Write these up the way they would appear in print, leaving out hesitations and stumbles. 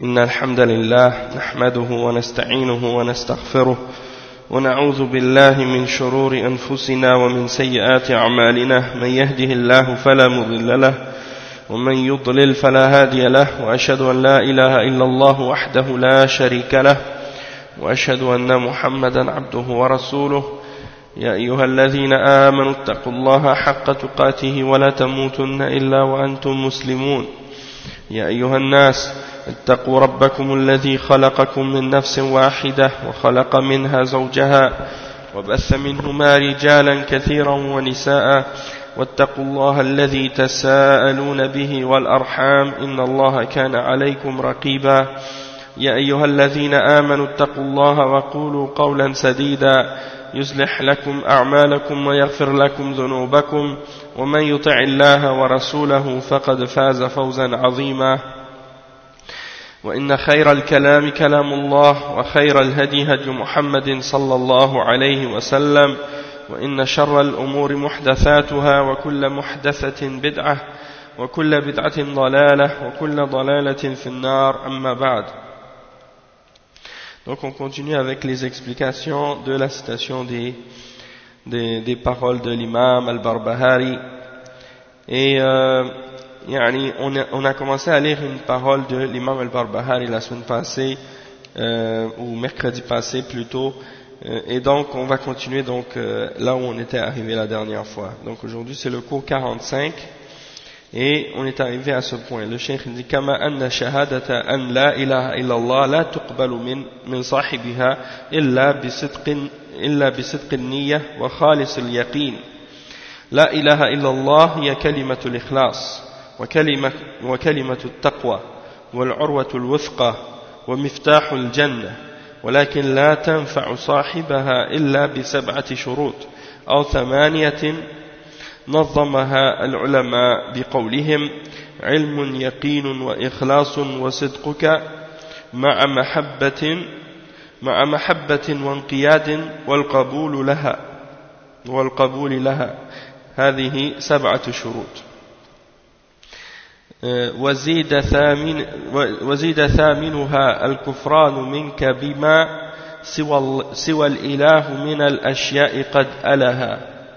إن الحمد لله نحمده ونستعينه ونستغفره ونعوذ بالله من شرور أنفسنا ومن سيئات أعمالنا من يهده الله فلا مضل له ومن يضلل فلا هادي له وأشهد أن لا إله إلا الله وحده لا شريك له وأشهد أن محمدا عبده ورسوله يا أيها الذين آمنوا اتقوا الله حق تقاته ولا تموتن إلا وأنتم مسلمون يا أيها الناس اتقوا ربكم الذي خلقكم من نفس واحدة وخلق منها زوجها وبث منهما رجالا كثيرا ونساء واتقوا الله الذي تساءلون به والأرحام إن الله كان عليكم رقيبا يا أيها الذين آمنوا اتقوا الله وقولوا قولا سديدا يصلح لكم أعمالكم ويغفر لكم ذنوبكم ومن يطع الله ورسوله فقد فاز فوزا عظيما وإن خير الكلام كلام الله وخير الهدي هدي محمد صلى الله عليه وسلم وإن شر الأمور محدثاتها وكل محدثة بدعة وكل بدعة ضلالة وكل ضلالة في النار أما بعد. Donc on continue avec les explications de la citation des paroles de l'imam al-Barbahari. Et on a commencé à lire une parole de l'imam al-Barbahari la semaine passée, ou mercredi passé plutôt, et donc on va continuer là où on était arrivé la dernière fois. Donc aujourd'hui c'est le cours 45, et on est arrivé à ce point. Le cheikh dit كما أن شهادة أن لا إله إلا الله لا تقبل من صاحبها إلا بصدق النية وخالص اليقين. لا إله إلا الله هي كلمة الإخلاص وكلمة التقوى والعروة الوثقى ومفتاح الجنة، ولكن لا تنفع صاحبها إلا ب7 شروط أو 8 نظمها العلماء بقولهم علم يقين وإخلاص وصدقك مع محبة وانقياد والقبول لها هذه 7 شروط. وزيد ثامنها الكفران منك بما سوى الإله من الأشياء قد ألها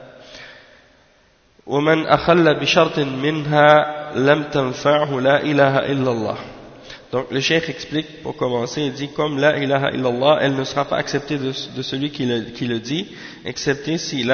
ومن أخل بشرط منها لم تنفعه لا إله إلا الله. Donc le cheikh explique pour commencer, il dit comme la ilaha illallah, elle ne sera pas acceptée de celui qui le dit, excepté s'il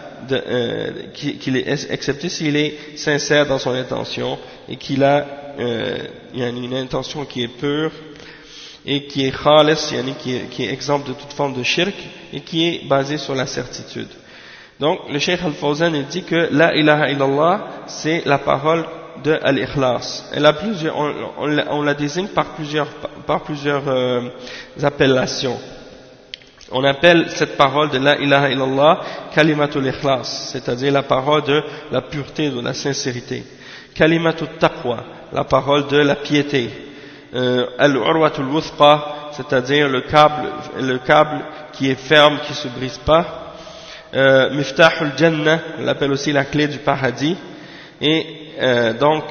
est sincère dans son intention et qu'il a une intention qui est pure et qui est khalis, qui est exempte de toute forme de shirk et qui est basée sur la certitude. Donc le cheikh al-Fawzan dit que la ilaha illallah c'est la parole de al-ikhlas. Elle a plusieurs, on la désigne par plusieurs appellations. On appelle cette parole de la ilaha illallah kalimatul ikhlas, c'est-à-dire la parole de la pureté, de la sincérité. Kalimatul taqwa, la parole de la piété. Al-urwatul wuthqa, c'est-à-dire le câble qui est ferme, qui se brise pas. Miftahul Jannah, on l'appelle aussi la clé du paradis. Et donc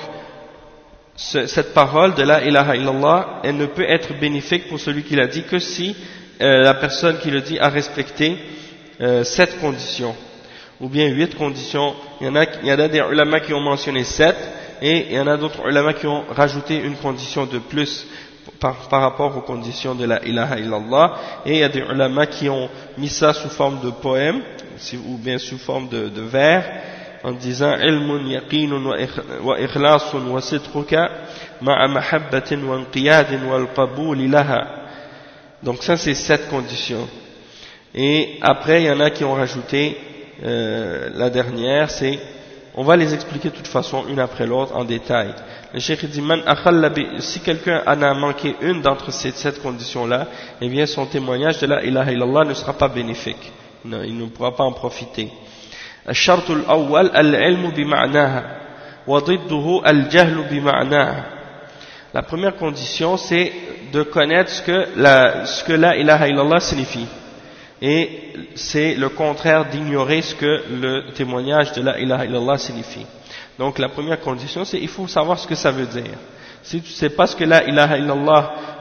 cette parole de la ilaha illallah, elle ne peut être bénéfique pour celui qui l'a dit que si la personne qui le dit a respecté 7 conditions ou bien 8 conditions. Il y en a des ulama qui ont mentionné 7 et il y en a d'autres ulama qui ont rajouté une condition de plus par rapport aux conditions de la ilaha illallah, et il y a des ulama qui ont mis ça sous forme de poème ou bien sous forme de vers en disant ilmun yaqinun wa ikhlasun wa sidquka ma'a mahabbatin wa inqiyadin wal qabul laha. Donc ça c'est 7 conditions. Et après il y en a qui ont rajouté la dernière, c'est, on va les expliquer de toute façon une après l'autre en détail. Le cheikh dit si quelqu'un en a manqué une d'entre ces 7 conditions là, eh bien son témoignage de la ilaha illallah ne sera pas bénéfique. Non, il ne pourra pas en profiter. الشرط الأول العلم بمعناها وضده الجهل بمعناها. La première condition c'est de connaître ce que la ilaha illallah signifie, et c'est le contraire d'ignorer ce que le témoignage de la ilaha illallah signifie. Donc la première condition c'est il faut savoir ce que ça veut dire. Si tu ne sais pas ce que la ilaha illallah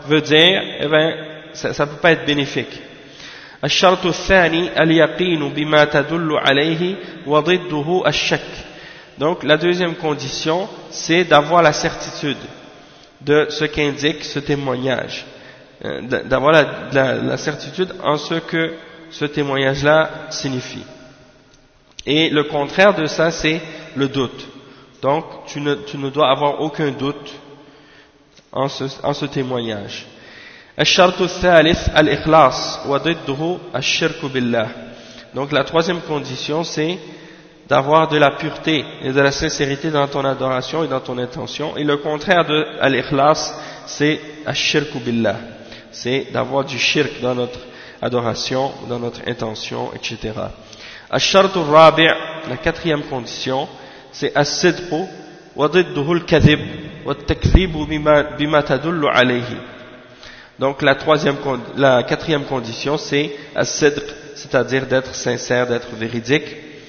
veut dire, eh ben, ça ne peut pas être bénéfique. الشرط الثاني اليقين بما تدل عليه وضده الشك. Donc la deuxième condition, c'est d'avoir la certitude de ce qu'indique ce témoignage, d'avoir la certitude en ce que ce témoignage-là signifie. Et le contraire de ça, c'est le doute. Donc tu ne dois avoir aucun doute en ce témoignage. الشرط الثالث الإخلاص وضده الشرك بالله. Donc la troisième condition, c'est d'avoir de la pureté et de la sincérité dans ton adoration et dans ton intention. Et le contraire de al-ikhlas, c'est ash-shirku billah. C'est d'avoir du shirk dans notre adoration, dans notre intention, etc. Ash-shartu al-rabi', la quatrième condition, c'est as-sidqu wa ضده al-kadhib wa at-takdhibu bima tadullu alayhi. Donc la quatrième condition, c'est as-sidq, c'est-à-dire d'être sincère, d'être véridique.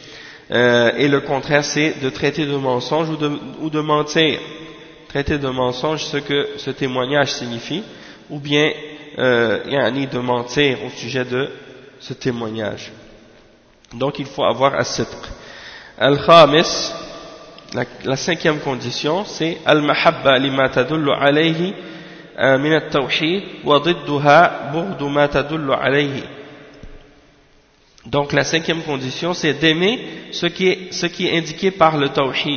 Et le contraire, c'est de traiter de mensonge ou de mentir. Traiter de mensonge ce que ce témoignage signifie, ou bien de mentir au sujet de ce témoignage. Donc il faut avoir as-sidq. Al-khamis, la cinquième condition, c'est al-mahabba lima tadullu alayhi min at-tawhid wa ضدها bughd ma tadullu alayhi. Donc la cinquième condition, c'est d'aimer ce qui est indiqué par le tawhid.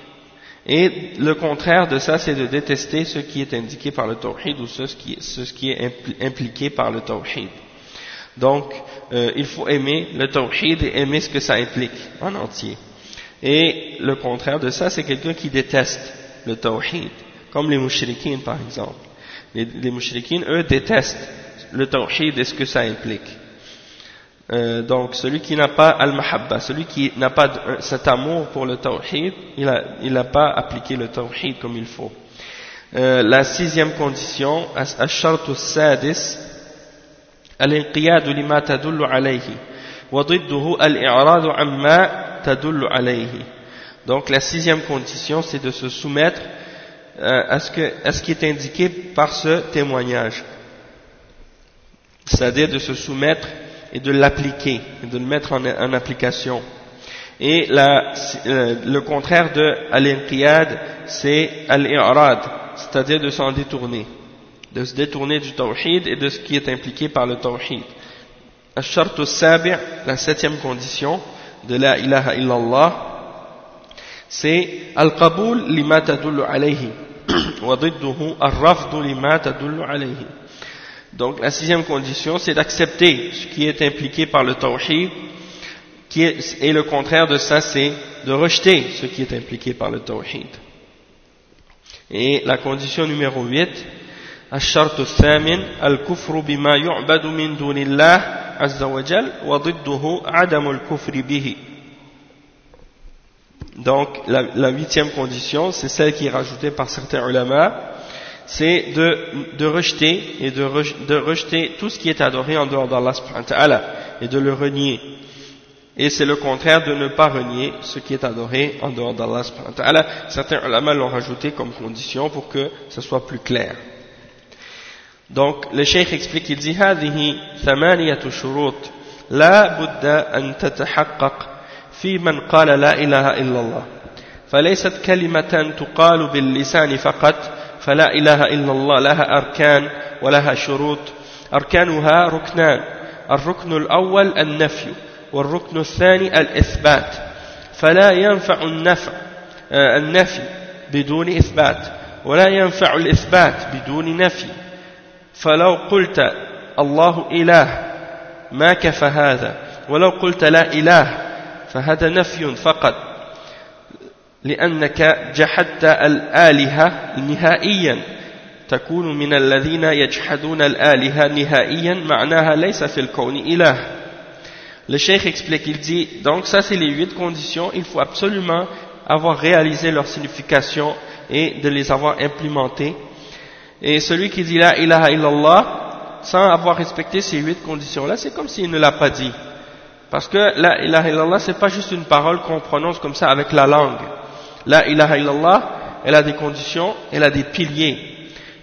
Et le contraire de ça, c'est de détester ce qui est indiqué par le tawhid ou ce qui est impliqué par le tawhid. Donc il faut aimer le tawhid et aimer ce que ça implique en entier. Et le contraire de ça, c'est quelqu'un qui déteste le tawhid, comme les mushrikines par exemple. Les mushrikines, eux, détestent le tawhid et ce que ça implique. Donc celui qui n'a pas al-mahabba, celui qui n'a pas cet amour pour le tawhid, il n'a pas appliqué le tawhid comme il faut. La sixième condition, ash-shartu as-sadis al-inqiyadu lima tadullu alayhi wa ضده al-i'radu amma tadullu alayhi. Donc la sixième condition, c'est de se soumettre à ce qui est indiqué par ce témoignage, c'est-à-dire de se soumettre et de l'appliquer, et de le mettre en application. Et le contraire de al-inqiyad, c'est al-i'rad, c'est-à-dire de s'en détourner, de se détourner du tawhid et de ce qui est impliqué par le tawhid. Ash-shartu as-sabi', la septième condition de la ilaha illallah, c'est al-qaboul lima tadullu alayhi wa ضده ar-rafdu lima tadullu alayhi. Donc la sixième condition, c'est d'accepter ce qui est impliqué par le tawhid, et le contraire de ça, c'est de rejeter ce qui est impliqué par le tawhid. Et la condition numéro 8, الشرط الثامن الكفر بما يعبد من دون الله عز وجل وضده عدم الكفر به. Donc la huitième condition, c'est celle qui est rajoutée par certains ulama, c'est de rejeter et de rejeter tout ce qui est adoré en dehors d'Allah subhanahu wa ta'ala et de le renier. Et c'est le contraire de ne pas renier ce qui est adoré en dehors d'Allah subhanahu wa ta'ala. Certains ulama l'ont rajouté comme condition pour que ce soit plus clair. Donc le cheikh explique, il dit هذه ثمانية شروط لا بد أن تتحقق في من قال لا إله إلا الله فليست كلمة تقال باللسان فقط فلا إله إلا الله لها أركان ولها شروط أركانها ركنان الركن الأول النفي والركن الثاني الإثبات فلا ينفع النفي بدون إثبات ولا ينفع الإثبات بدون نفي فلو قلت الله إله ما كفى هذا ولو قلت لا إله فهذا نفي فقط لأنك جحدت الآلهة نهائيا تكون من الذين يجحدون الآلهة نهائيا معناها ليس في الكون إله. Le cheikh explique, il dit, donc ça c'est les 8 conditions, il faut absolument avoir réalisé leur signification et de les avoir implémentées. Et celui qui dit la ilaha illallah sans avoir respecté ces 8 conditions-là, c'est comme s'il ne l'a pas dit. Parce que la ilaha illallah, c'est pas juste une parole qu'on prononce comme ça avec la langue. La ilaha illallah, elle a des conditions, elle a des piliers.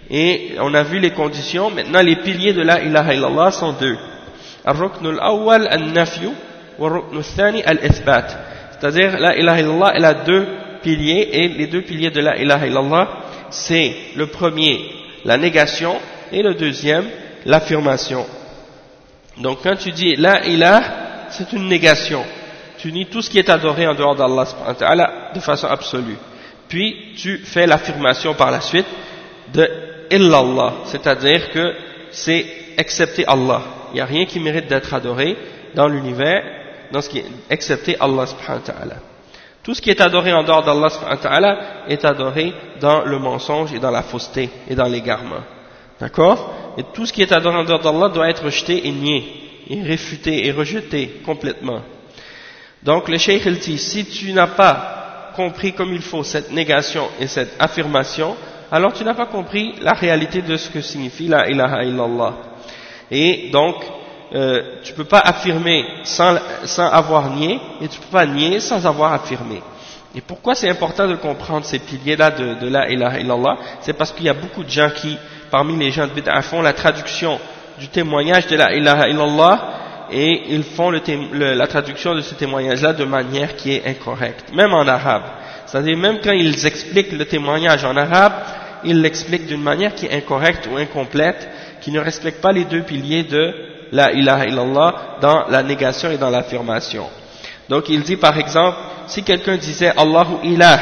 Et on a vu les conditions. Maintenant, les piliers de la ilaha illallah sont deux. Al-Rukn al-Awwal al-Nafyu wa al-Rukn al-Thani al-Ithbat. C'est-à-dire, la ilaha illallah, elle a deux piliers, et les deux piliers de la ilaha illallah, c'est le premier, la négation, et le deuxième, l'affirmation. Donc, quand tu dis la ilaha, c'est une négation. Tu nies tout ce qui est adoré en dehors d'Allah subhanahu wa ta'ala de façon absolue. Puis, tu fais l'affirmation par la suite de illallah, c'est-à-dire que c'est excepté Allah. Il n'y a rien qui mérite d'être adoré dans l'univers, dans ce qui est excepté Allah subhanahu wa ta'ala. Tout ce qui est adoré en dehors d'Allah subhanahu wa ta'ala est adoré dans le mensonge et dans la fausseté et dans l'égarement. D'accord? Et tout ce qui est adoré en dehors d'Allah doit être rejeté et nié, et réfuté et rejeté complètement. Donc le cheikh il dit, si tu n'as pas compris comme il faut cette négation et cette affirmation, alors tu n'as pas compris la réalité de ce que signifie la ilaha illallah. Et donc, tu peux pas affirmer sans avoir nié, et tu peux pas nier sans avoir affirmé. Et pourquoi c'est important de comprendre ces piliers-là de la ilaha illallah? C'est parce qu'il y a beaucoup de gens qui, parmi les gens de bid'a, font la traduction du témoignage de la ilaha illallah, et ils font la traduction de ce témoignage-là de manière qui est incorrecte, même en arabe. C'est-à-dire, même quand ils expliquent le témoignage en arabe, ils l'expliquent d'une manière qui est incorrecte ou incomplète, qui ne respecte pas les deux piliers de la ilaha illallah dans la négation et dans l'affirmation. Donc il dit par exemple, si quelqu'un disait Allahu ilah,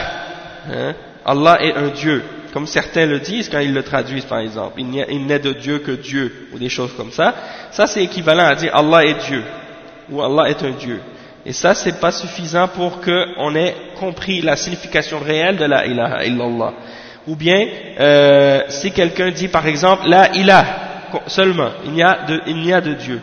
Allah est un Dieu, comme certains le disent quand ils le traduisent par exemple, il n'est de Dieu que Dieu, ou des choses comme ça, ça c'est équivalent à dire Allah est Dieu, ou Allah est un Dieu. Et ça c'est pas suffisant pour qu'on ait compris la signification réelle de la ilaha illallah. Ou bien, si quelqu'un dit par exemple la ilah seulement, il n'y a de Dieu,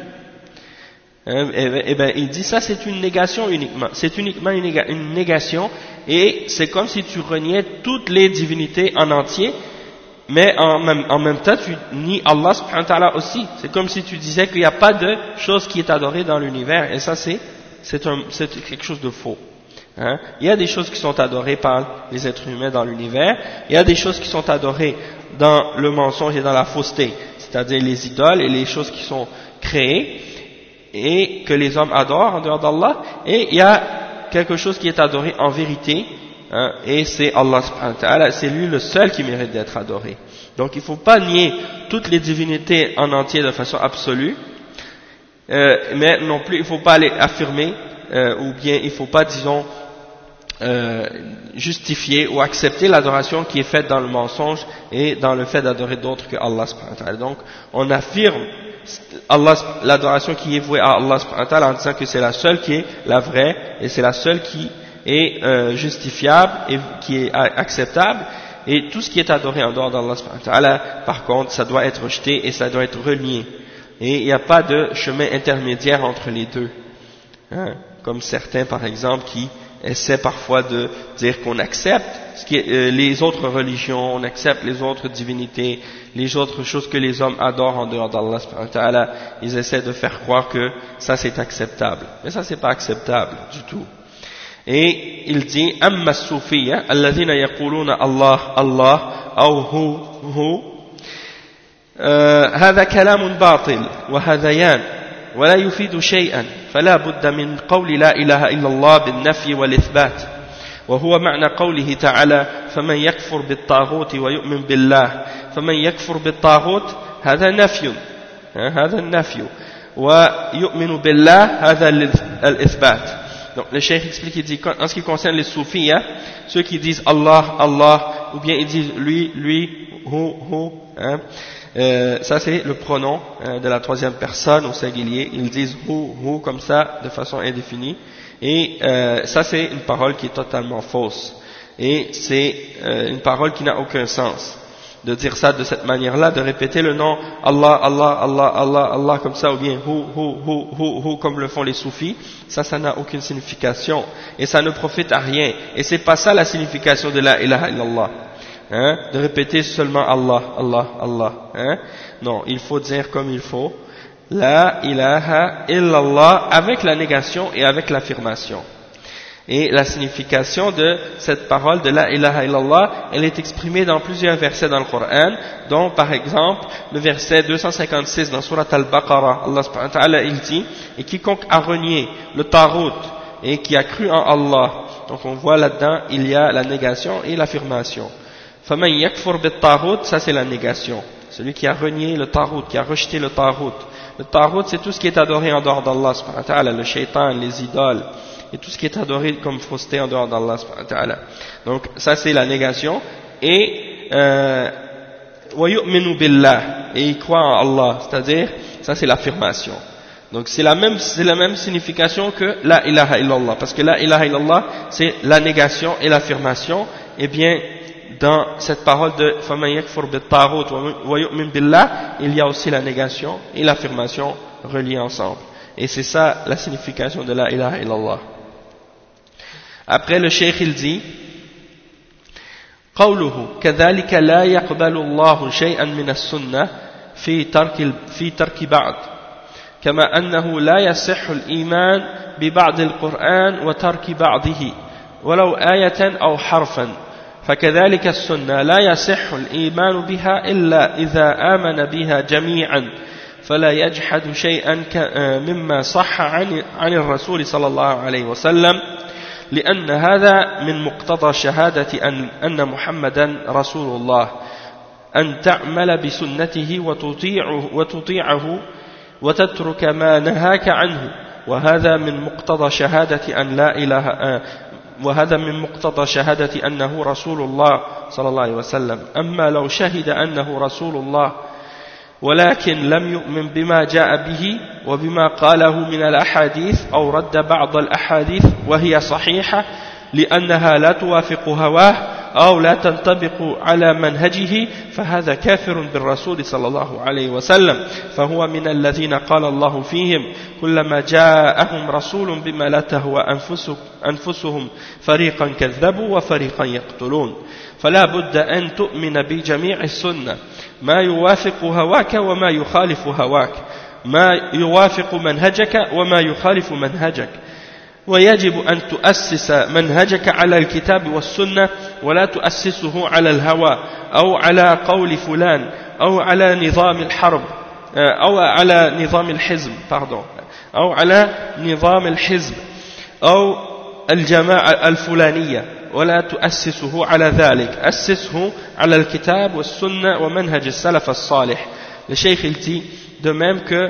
ben il dit ça c'est une négation uniquement, c'est uniquement une négation, et c'est comme si tu reniais toutes les divinités en entier, mais en même temps tu nies Allah subhanahu wa ta'ala aussi. C'est comme si tu disais qu'il n'y a pas de chose qui est adorée dans l'univers, et ça c'est quelque chose de faux. Il y a des choses qui sont adorées par les êtres humains dans l'univers, il y a des choses qui sont adorées dans le mensonge et dans la fausseté, c'est-à-dire les idoles et les choses qui sont créées et que les hommes adorent en dehors d'Allah, et il y a quelque chose qui est adoré en vérité, et c'est Allah subhanahu wa ta'ala, c'est lui le seul qui mérite d'être adoré. Donc il ne faut pas nier toutes les divinités en entier de façon absolue, mais non plus il ne faut pas les affirmer, ou bien il ne faut pas, disons, justifier ou accepter l'adoration qui est faite dans le mensonge et dans le fait d'adorer d'autres que Allah subhanahu wa ta'ala. Donc on affirme l'adoration qui est vouée à Allah subhanahu wa ta'ala en disant que c'est la seule qui est la vraie, et c'est la seule qui est justifiable et qui est acceptable, et tout ce qui est adoré en dehors d'Allah subhanahu wa ta'ala, par contre, ça doit être rejeté et ça doit être renié, et il n'y a pas de chemin intermédiaire entre les deux, comme certains par exemple qui essaie parfois de dire qu'on accepte les autres religions, on accepte les autres divinités, les autres choses que les hommes adorent en dehors d'Allah subhanahu wa ta'ala, ils essaient de faire croire que ça c'est acceptable, mais ça c'est pas acceptable du tout. Et il dit amma as-sufiyya alladhina yaquluna Allah Allah aw hu hadha kalamun batil wa hadayan ولا يفيد شيئا فلا بد من قول لا إله إلا الله بالنفي والإثبات وهو معنى قوله تعالى فمن يكفر بالطاغوت ويؤمن بالله فمن يكفر بالطاغوت هذا النفي ويؤمن بالله هذا الإثبات. Donc le cheikh explique, il dit, en ce qui concerne les soufis, ceux qui disent Allah, Allah, ou bien ils disent lui, hu, ça c'est le pronom de la troisième personne au singulier, ils disent hu comme ça de façon indéfinie, et ça c'est une parole qui est totalement fausse, et c'est une parole qui n'a aucun sens de dire ça de cette manière-là, de répéter le nom Allah, Allah, Allah, Allah, Allah comme ça, ou bien hu comme le font les soufis. Ça n'a aucune signification et ça ne profite à rien, et c'est pas ça la signification de la ilaha illallah, de répéter seulement Allah, Allah, Allah, non, il faut dire comme il faut la ilaha illallah avec la négation et avec l'affirmation. Et la signification de cette parole de la ilaha illallah, elle est exprimée dans plusieurs versets dans le Coran, dont par exemple le verset 256 dans Surat Al-Baqarah, Allah subhanahu wa ta'ala il dit, et quiconque a renié le Tarout et qui a cru en Allah, donc on voit là-dedans il y a la négation et l'affirmation. Faman yakfur bit Tarout, ça c'est la négation, celui qui a renié le Tarout, qui a rejeté le Tarout. Le Tarout c'est tout ce qui est adoré en dehors d'Allah subhanahu wa ta'ala, le shaitan, les idoles, et tout ce qui est adoré comme fausseté en dehors d'Allah subhanahu wa ta'ala. Donc ça c'est la négation. Et wa yu'minu billah, et il croit en Allah, c'est-à-dire ça c'est l'affirmation. Donc c'est la même signification que la ilaha illallah, parce que la ilaha illallah c'est la négation et l'affirmation. Et bien dans cette parole de faman yakfur bit taghut wa yu'min billah, il y a aussi la négation et l'affirmation reliées ensemble. Et c'est ça la signification de la ilaha illallah. Après le cheikh il dit قوله كذلك لا يقبل الله شيئا من السنة في ترك بعض كما أنه لا يصح الإيمان ببعض القرآن وترك بعضه ولو آية أو حرفا فكذلك السنة لا يصح الإيمان بها إلا إذا آمن بها جميعا فلا يجحد شيئا مما صح عن الرسول صلى الله عليه وسلم لأن هذا من مقتضى شهادة أن محمدا رسول الله أن تعمل بسنته وتطيعه وتترك ما نهاك عنه وهذا من مقتضى شهادة أن لا إله وهذا من مقتضى شهادة أنه رسول الله صلى الله عليه وسلم أما لو شهد أنه رسول الله ولكن لم يؤمن بما جاء به وبما قاله من الأحاديث أو رد بعض الأحاديث وهي صحيحة لأنها لا توافق هواه أو لا تنطبق على منهجه فهذا كافر بالرسول صلى الله عليه وسلم فهو من الذين قال الله فيهم كلما جاءهم رسول بما لا تهوى أنفسهم فريقا كذبوا وفريقا يقتلون فلا بد أن تؤمن بجميع السنة ما يوافق هواك وما يخالف هواك ما يوافق منهجك وما يخالف منهجك ويجب أن تؤسس منهجك على الكتاب والسنة ولا تؤسسه على الهوى أو على قول فلان أو على نظام الحرب أو على نظام الحزب أو على نظام الحزب أو الجماعة الفلانية ولا تؤسسه على ذلك أسسه على الكتاب والسنة ومنهج السلف الصالح. Le cheikh il dit de même que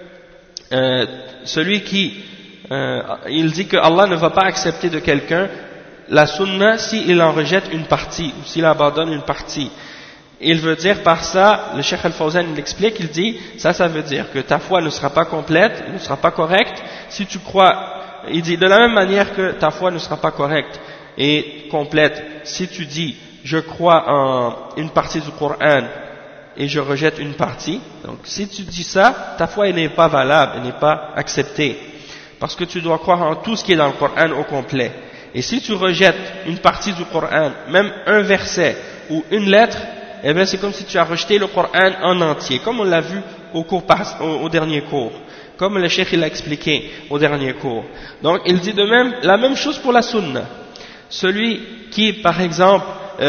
celui qui il dit que Allah ne va pas accepter de quelqu'un la sunna s'il en rejette une partie ou s'il abandonne une partie. Il veut dire par ça, le Cheikh Al-Fawzan il explique, il dit ça veut dire que ta foi ne sera pas complète, ne sera pas correcte si tu crois, il dit de la même manière que ta foi ne sera pas correcte et complète si tu dis je crois en une partie du Coran et je rejette une partie. Donc si tu dis ça, ta foi elle n'est pas valable, elle n'est pas acceptée. Parce que tu dois croire en tout ce qui est dans le Coran au complet. Et si tu rejettes une partie du Coran, même un verset ou une lettre, eh bien c'est comme si tu as rejeté le Coran en entier, comme on l'a vu au dernier cours, comme le cheikh l'a expliqué au dernier cours. Donc il dit de même la même chose pour la sunna. Celui qui, par exemple,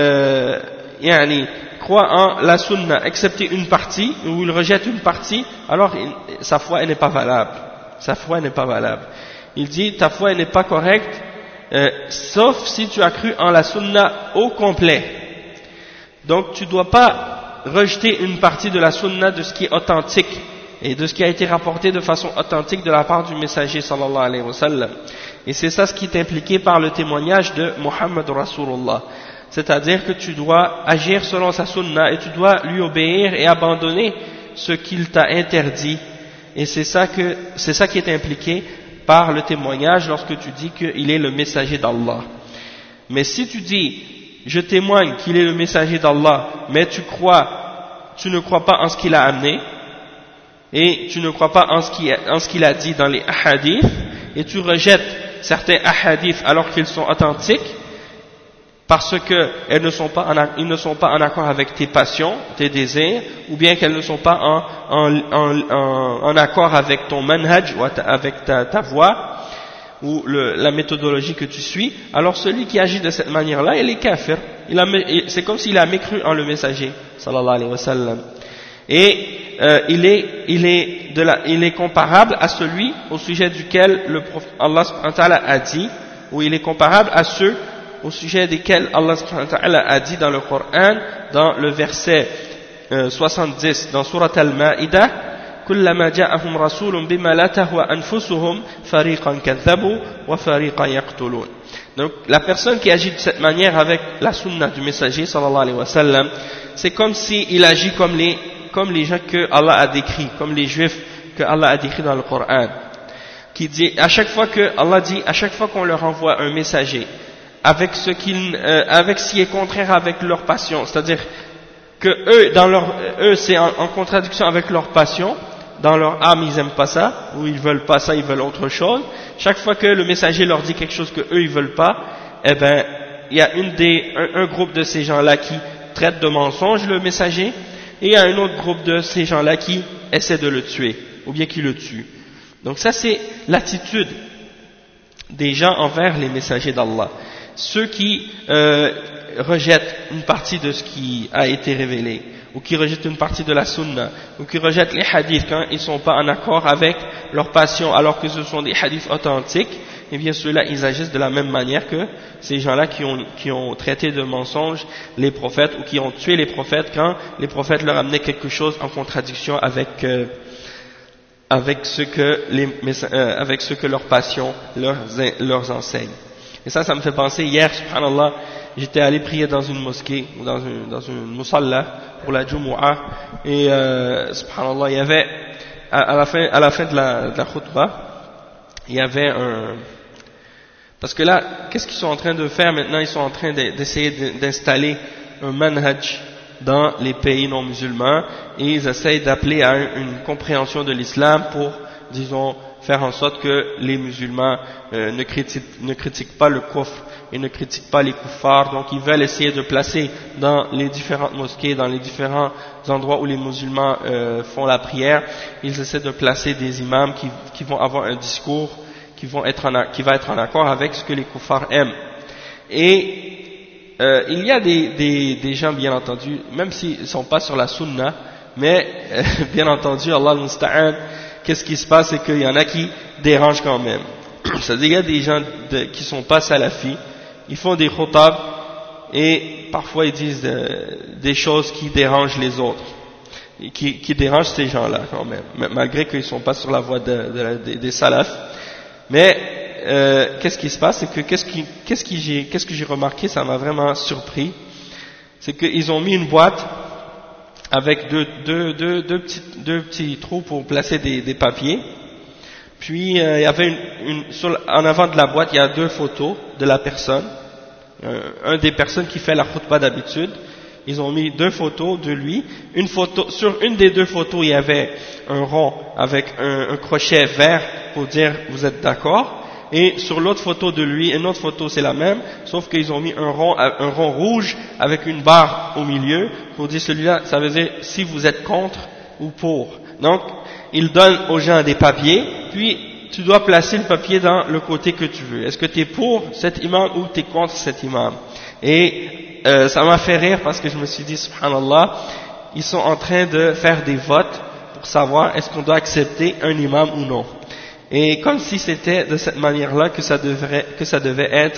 croit en la sunna, excepté une partie, ou il rejette une partie, alors sa foi elle n'est pas valable. Sa foi n'est pas valable. Il dit ta foi n'est pas correcte sauf si tu as cru en la sunna au complet. Donc tu ne dois pas rejeter une partie de la sunna de ce qui est authentique et de ce qui a été rapporté de façon authentique de la part du messager sallallahu alayhi wa sallam. Et c'est ça ce qui est impliqué par le témoignage de Muhammad Rasulullah. C'est-à-dire que tu dois agir selon sa sunna et tu dois lui obéir et abandonner ce qu'il t'a interdit. Et c'est ça qui est impliqué par le témoignage lorsque tu dis qu'il est le messager d'Allah. Mais si tu dis, je témoigne qu'il est le messager d'Allah, mais tu ne crois pas en ce qu'il a amené, et tu ne crois pas en ce qu'il a dit dans les ahadiths, et tu rejettes certains ahadiths alors qu'ils sont authentiques, parce qu'ils ne sont pas en accord avec tes passions, tes désirs, ou bien qu'elles ne sont pas en accord avec ton manhaj, ou avec ta voie, ou la méthodologie que tu suis, alors celui qui agit de cette manière-là, il est kafir. C'est comme s'il a mécru en le messager, sallallahu alayhi wa sallam. Et il est comparable à celui au sujet duquel Allah subhanahu wa ta'ala a dit, ou il est comparable à ceux au sujet desquels Allah subhanahu wa ta'ala a dit dans le Coran, dans le verset 70, dans Surat Al-Ma'idah, كلما جاءهم رسول بما لا تهوى أنفسهم فريقا كذبوا وفريقا يقتلون. Donc la personne qui agit de cette manière avec la sunna du messager sallallahu alayhi wa sallam, c'est comme si il agit comme les gens que Allah a décrits, comme les juifs que Allah a décrits dans le Coran, qui dit à chaque fois que Allah dit, à chaque fois qu'on leur envoie un messager avec ce qui est contraire avec leur passion, c'est-à-dire que eux c'est en contradiction avec leur passion, dans leur âme ils aiment pas ça, ou ils veulent pas ça, ils veulent autre chose. Chaque fois que le messager leur dit quelque chose que eux ils veulent pas, eh ben il y a un groupe de ces gens-là qui traite de mensonge le messager, et il y a un autre groupe de ces gens-là qui essaie de le tuer, ou bien qui le tue. Donc ça c'est l'attitude des gens envers les messagers d'Allah. Ceux qui rejettent une partie de ce qui a été révélé, ou qui rejettent une partie de la sunna, ou qui rejettent les hadiths quand ils ne sont pas en accord avec leur passion, alors que ce sont des hadiths authentiques, et bien ceux-là ils agissent de la même manière que ces gens-là qui ont traité de mensonges les prophètes, ou qui ont tué les prophètes quand les prophètes leur amenaient quelque chose en contradiction avec ce que leur passion leur enseigne. Et ça me fait penser, hier, subhanallah, j'étais allé prier dans une mosquée, ou dans une musalla, pour la Jumu'ah, et subhanallah, il y avait, à la fin de la khutbah, il y avait parce que là, qu'est-ce qu'ils sont en train de faire maintenant? Ils sont en train d'essayer d'installer un manhaj dans les pays non musulmans, et ils essayent d'appeler à une compréhension de l'islam pour, disons, faire en sorte que les musulmans ne critiquent pas le kufr et ne critiquent pas les kuffars. Donc ils veulent essayer de placer dans les différentes mosquées, dans les différents endroits où les musulmans font la prière, ils essaient de placer des imams qui vont avoir un discours qui va être en accord avec ce que les kuffars aiment. Et il y a des gens, bien entendu, même s'ils ne sont pas sur la sunna, mais bien entendu, Allah al-Musta'an, qu'est-ce qui se passe, c'est qu'il y en a qui dérangent quand même. C'est-à-dire, il y a des gens qui sont pas salafis, ils font des khutab, et parfois ils disent des choses qui dérangent les autres, et qui dérangent ces gens-là quand même, malgré qu'ils sont pas sur la voie des salafs. Mais qu'est-ce qui se passe, c'est que qu'est-ce que j'ai remarqué, ça m'a vraiment surpris, c'est qu'ils ont mis une boîte avec deux petits trous pour placer des papiers. Puis il y avait en avant de la boîte, il y a 2 photos de la personne, un des personnes qui fait la khutbah d'habitude. Ils ont mis 2 photos de lui. Sur une des 2 photos, il y avait un rond avec un crochet vert pour dire vous êtes d'accord. Et sur l'autre photo de lui, une autre photo c'est la même, sauf qu'ils ont mis un rond rouge avec une barre au milieu pour dire celui-là, ça veut dire si vous êtes contre ou pour. Donc, ils donnent aux gens des papiers, puis tu dois placer le papier dans le côté que tu veux. Est-ce que tu es pour cet imam ou tu es contre cet imam? Et ça m'a fait rire parce que je me suis dit, subhanallah, ils sont en train de faire des votes pour savoir est-ce qu'on doit accepter un imam ou non. Et comme si c'était de cette manière-là que ça devait être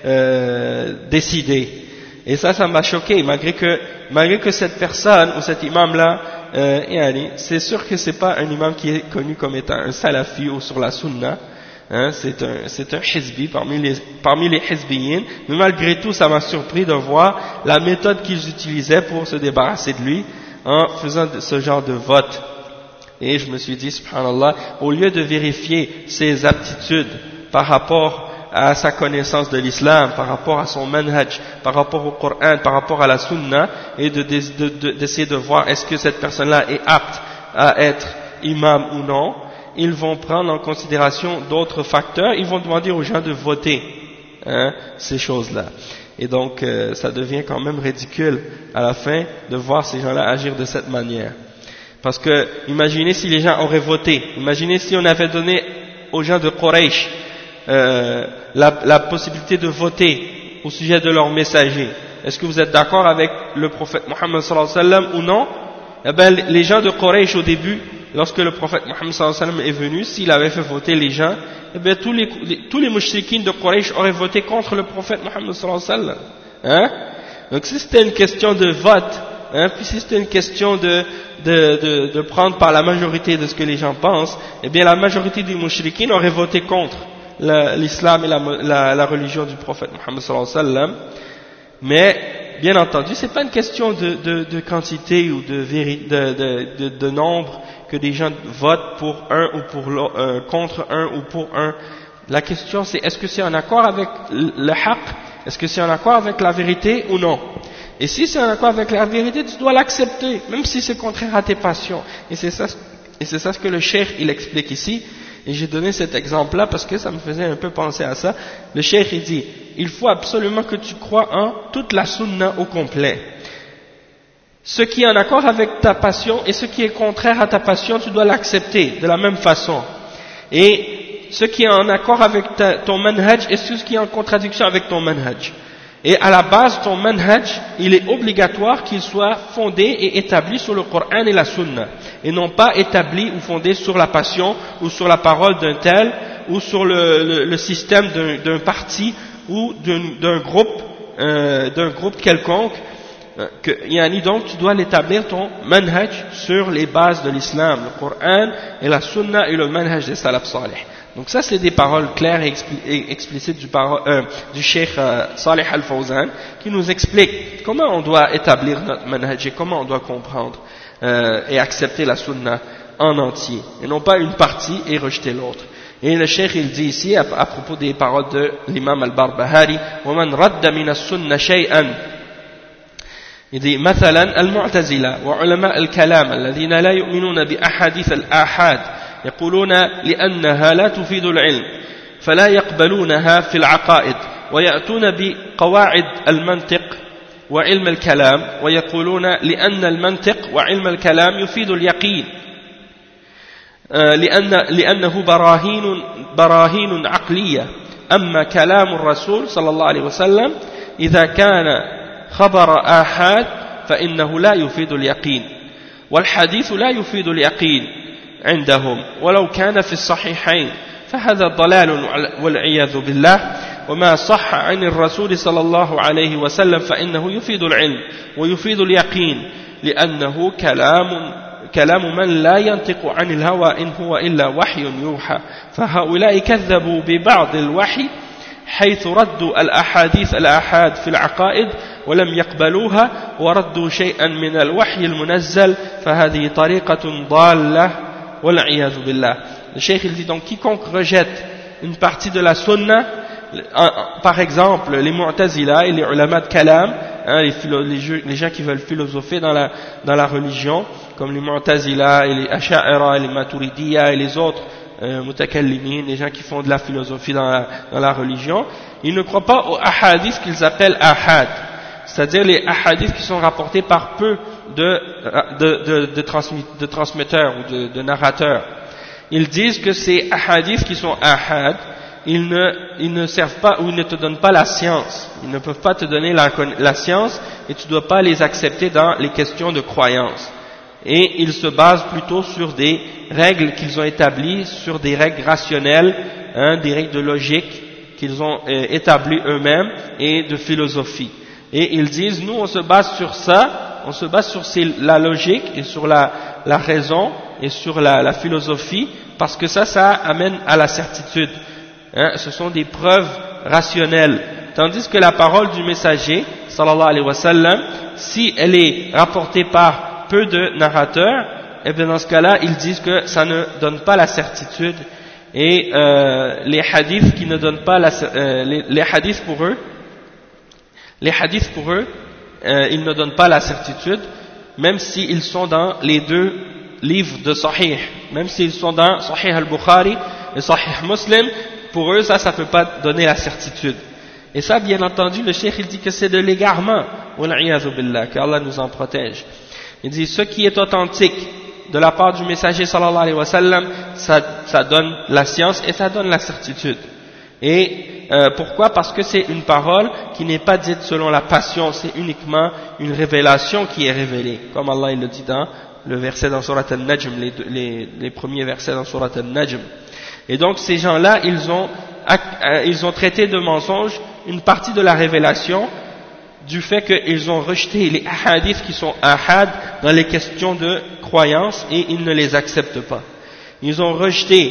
décidé. Et ça m'a choqué, malgré que cette personne ou cet imam-là, c'est sûr que c'est pas un imam qui est connu comme étant un salafi ou sur la sunna. Hein, c'est un hizbi parmi les hizbiyin, mais malgré tout ça m'a surpris de voir la méthode qu'ils utilisaient pour se débarrasser de lui en faisant ce genre de vote. Et je me suis dit, subhanallah, au lieu de vérifier ses aptitudes par rapport à sa connaissance de l'islam, par rapport à son manhaj, par rapport au Coran, par rapport à la sunna, et d'essayer de voir est-ce que cette personne-là est apte à être imam ou non, ils vont prendre en considération d'autres facteurs, ils vont demander aux gens de voter ces choses-là. Et donc ça devient quand même ridicule à la fin de voir ces gens-là agir de cette manière. Parce que imaginez si les gens auraient voté, imaginez si on avait donné aux gens de Quraysh la possibilité de voter au sujet de leur messager. Est-ce que vous êtes d'accord avec le prophète Mohammed sallallahu alayhi wa sallam ou non? Eh bien, les gens de Quraysh au début, lorsque le prophète Mohammed sallallahu alayhi wa sallam est venu, s'il avait fait voter les gens, eh bien tous les mushrikines de Quraysh auraient voté contre le prophète Mohammed sallallahu alayhi wa sallam. Hein? Donc si c'était une question de vote, hein, puis si c'était une question de prendre par la majorité de ce que les gens pensent, eh bien la majorité des mushrikines aurait voté contre l'islam et la religion du prophète Mohammed sallallahu alayhi wa sallam. Mais bien entendu, c'est pas une question de quantité ou de nombre que des gens votent pour un ou pour contre un ou pour un. La question c'est est-ce que c'est en accord avec le haqq, est-ce que c'est en accord avec la vérité ou non? Et si c'est en accord avec la vérité, tu dois l'accepter, même si c'est contraire à tes passions. Et c'est ça ce que le cheikh il explique ici. Et j'ai donné cet exemple-là parce que ça me faisait un peu penser à ça. Le cheikh il dit, il faut absolument que tu crois en toute la sunna au complet. Ce qui est en accord avec ta passion et ce qui est contraire à ta passion, tu dois l'accepter de la même façon. Et ce qui est en accord avec ton manhaj et ce qui est en contradiction avec ton manhaj. Et à la base, ton manhaj, il est obligatoire qu'il soit fondé et établi sur le Coran et la Sunna, et non pas établi ou fondé sur la passion ou sur la parole d'un tel ou sur le système d'un parti ou d'un groupe quelconque. Donc tu dois l'établir ton manhaj sur les bases de l'islam, le Coran et la Sunna et le manhaj des salaf salih. Donc ça c'est des paroles claires et explicites du Cheikh Salih Al-Fawzan qui nous explique comment on doit établir notre manhaj et comment on doit comprendre et accepter la Sunna en entier et non pas une partie et rejeter l'autre. Et le Cheikh il dit ici à propos des paroles de l'imam Al-Barbahari وَمَنْ رَدَّ مِنَ السُنَّةِ شَيْئًا. Il dit مثلا المعتزلة وعلماء الكلام الذين لا يؤمنون بأحاديث الآحاد يقولون لأنها لا تفيد العلم فلا يقبلونها في العقائد ويأتون بقواعد المنطق وعلم الكلام ويقولون لأن المنطق وعلم الكلام يفيد اليقين لأنه براهين عقلية أما كلام الرسول صلى الله عليه وسلم إذا كان خبر آحاد فإنه لا يفيد اليقين والحديث لا يفيد اليقين عندهم ولو كان في الصحيحين فهذا ضلال والعياذ بالله وما صح عن الرسول صلى الله عليه وسلم فإنه يفيد العلم ويفيد اليقين لأنه كلام من لا ينطق عن الهوى إن هو إلا وحي يوحى فهؤلاء كذبوا ببعض الوحي حيث ردوا الآحاد في العقائد ولم يقبلوها وردوا شيئا من الوحي المنزل فهذه طريقة ضالة والعياذ بالله. Le Cheikh il dit donc quiconque rejette une partie de la sunna, par exemple les mu'tazila et les ulama de kalam, hein, les gens qui veulent philosopher dans la religion, comme les mu'tazila et les asha'ira et les maturidiya et les autres mutakallimin, les gens qui font de la philosophie dans la religion, ils ne croient pas aux ahadiths qu'ils appellent ahad, c'est-à-dire les ahadiths qui sont rapportés par peu de transmetteurs ou de narrateurs. Ils disent que ces ahadiths qui sont ahad, ils ne servent pas ou ils ne te donnent pas la science. Ils ne peuvent pas te donner la science et tu ne dois pas les accepter dans les questions de croyance. Et ils se basent plutôt sur des règles qu'ils ont établies, sur des règles rationnelles, hein, des règles de logique qu'ils ont établies eux-mêmes et de philosophie. Et ils disent, nous on se base sur ça, on se base sur la logique et sur la raison et sur la philosophie, parce que ça amène à la certitude. Hein, ce sont des preuves rationnelles. Tandis que la parole du messager, sallallahu alayhi wa sallam, si elle est rapportée par peu de narrateurs, et bien dans ce cas-là, ils disent que ça ne donne pas la certitude. Et les hadiths qui ne donnent pas les hadiths pour eux, ils ne donnent pas la certitude, même s'ils sont dans les deux livres de Sahih, même s'ils sont dans Sahih al-Bukhari et Sahih Muslim, pour eux ça ne peut pas donner la certitude. Et ça, bien entendu, le cheikh il dit que c'est de l'égarement, wal'iyadhu billah, qu'Allah nous en protège. Il dit ce qui est authentique de la part du messager sallallahu alayhi wa sallam, ça donne la science et ça donne la certitude. Et pourquoi? Parce que c'est une parole qui n'est pas dite selon la passion, c'est uniquement une révélation qui est révélée, comme Allah il le dit dans le verset dans Surat Al-Najm, les premiers versets dans Surat Al-Najm. Et donc ces gens-là, ils ont traité de mensonge une partie de la révélation du fait qu'ils ont rejeté les hadiths qui sont ahad dans les questions de croyance et ils ne les acceptent pas. Ils ont rejeté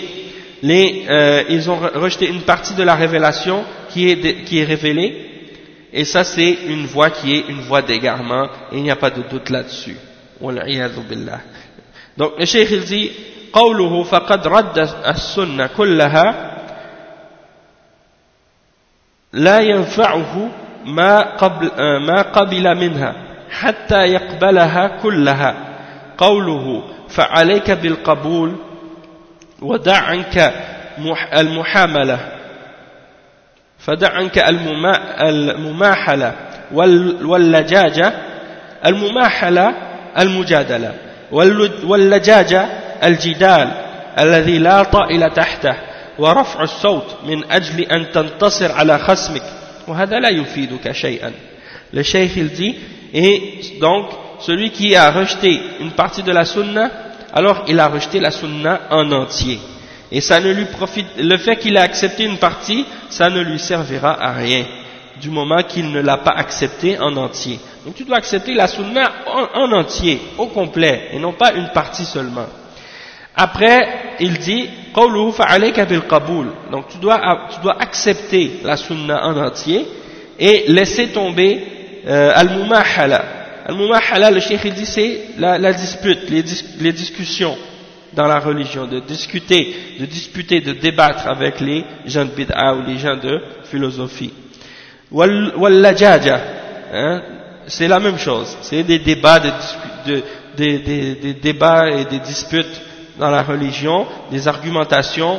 une partie de la révélation qui est révélée, et ça c'est une voie qui est une voie d'égarement, et il n'y a pas de doute là-dessus. Wal'iyadhu billah. Donc le cheikh il dit قوله فقد رد السنة كلها لا ينفعه ما قبل منها حتى يقبلها كلها قوله فعليك بالقبول ودع عنك المحاملة فدع عنك المماحلة واللجاجة المماحلة المجادلة واللجاجة الجدال الذي لا طائل تحته ورفع الصوت من أجل أن تنتصر على خصمك وهذا لا يفيدك شيئا. Le cheikh il dit, et donc celui qui a rejeté une partie de la sunna, alors il a rejeté la sunna en entier, et ça ne lui profite, le fait qu'il a accepté une partie, ça ne lui servira à rien du moment qu'il ne l'a pas accepté en entier. Donc tu dois accepter la sunna en entier, au complet, et non pas une partie seulement. Après il dit قوله فعليك بالقبول, donc tu dois accepter la sunna en entier et laisser tomber al-mumahala. Al-mumahala, le cheikh il dit, c'est la dispute, les discussions dans la religion, de disputer, de débattre avec les gens de bid'a ou les gens de philosophie. Wal-lajaja, c'est la même chose, c'est des débats, des débats et des disputes dans la religion, des argumentations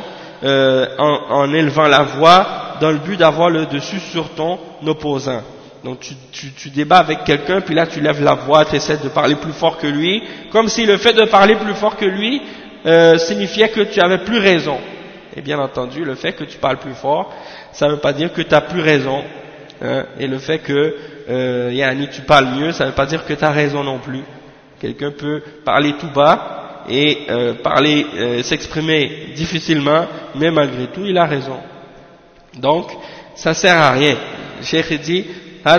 en élevant la voix dans le but d'avoir le dessus sur ton opposant. Donc tu débats avec quelqu'un, puis là tu lèves la voix, tu essaies de parler plus fort que lui, comme si le fait de parler plus fort que lui signifiait que tu avais plus raison. Et bien entendu, le fait que tu parles plus fort, ça ne veut pas dire que tu as plus raison, et le fait que tu parles mieux, ça ne veut pas dire que tu as raison non plus. Quelqu'un peut parler tout bas et s'exprimer difficilement, mais malgré tout il a raison. Donc ça sert à rien. Le cheikh dit ça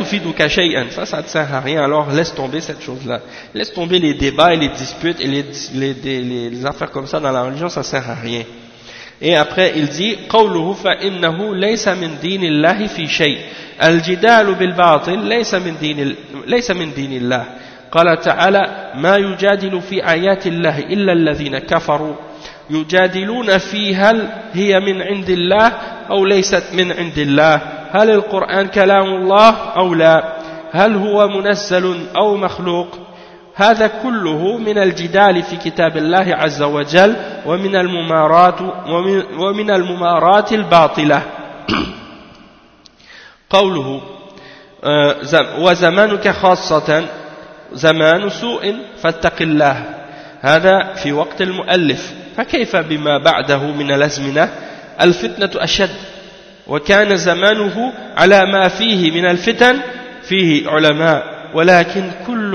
ne sert à rien, alors laisse tomber cette chose-là. Laisse tomber les débats et les disputes et les affaires comme ça dans la religion, ça sert à rien. Et après il dit قوله فإنه ليس من دين الله في شيء الجدال بالباطل ليس من دين الله قال تعالى ما يجادل في آيات الله إلا الذين كفروا يجادلون في هل هي من عند الله أو ليست من عند الله هل القرآن كلام الله أو لا هل هو منزل أو مخلوق هذا كله من الجدال في كتاب الله عز وجل ومن الممارات الباطلة قوله وزمانك خاصة زمان سوء فاتق الله هذا في وقت المؤلف فكيف بما بعده من الأزمنة الفتنة أشد وكان زمانه على ما فيه من الفتن فيه علماء ولكن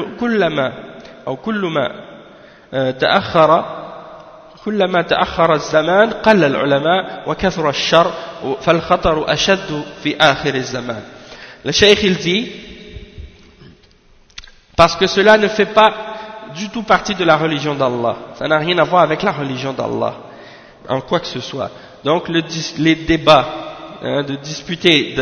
كلما تأخر الزمان قل العلماء وكثر الشر فالخطر أشد في آخر الزمان. Le cheikh il dit, parce que cela ne fait pas du tout partie de la religion d'Allah, ça n'a rien à voir avec la religion d'Allah en quoi que ce soit. Donc les débats, de disputer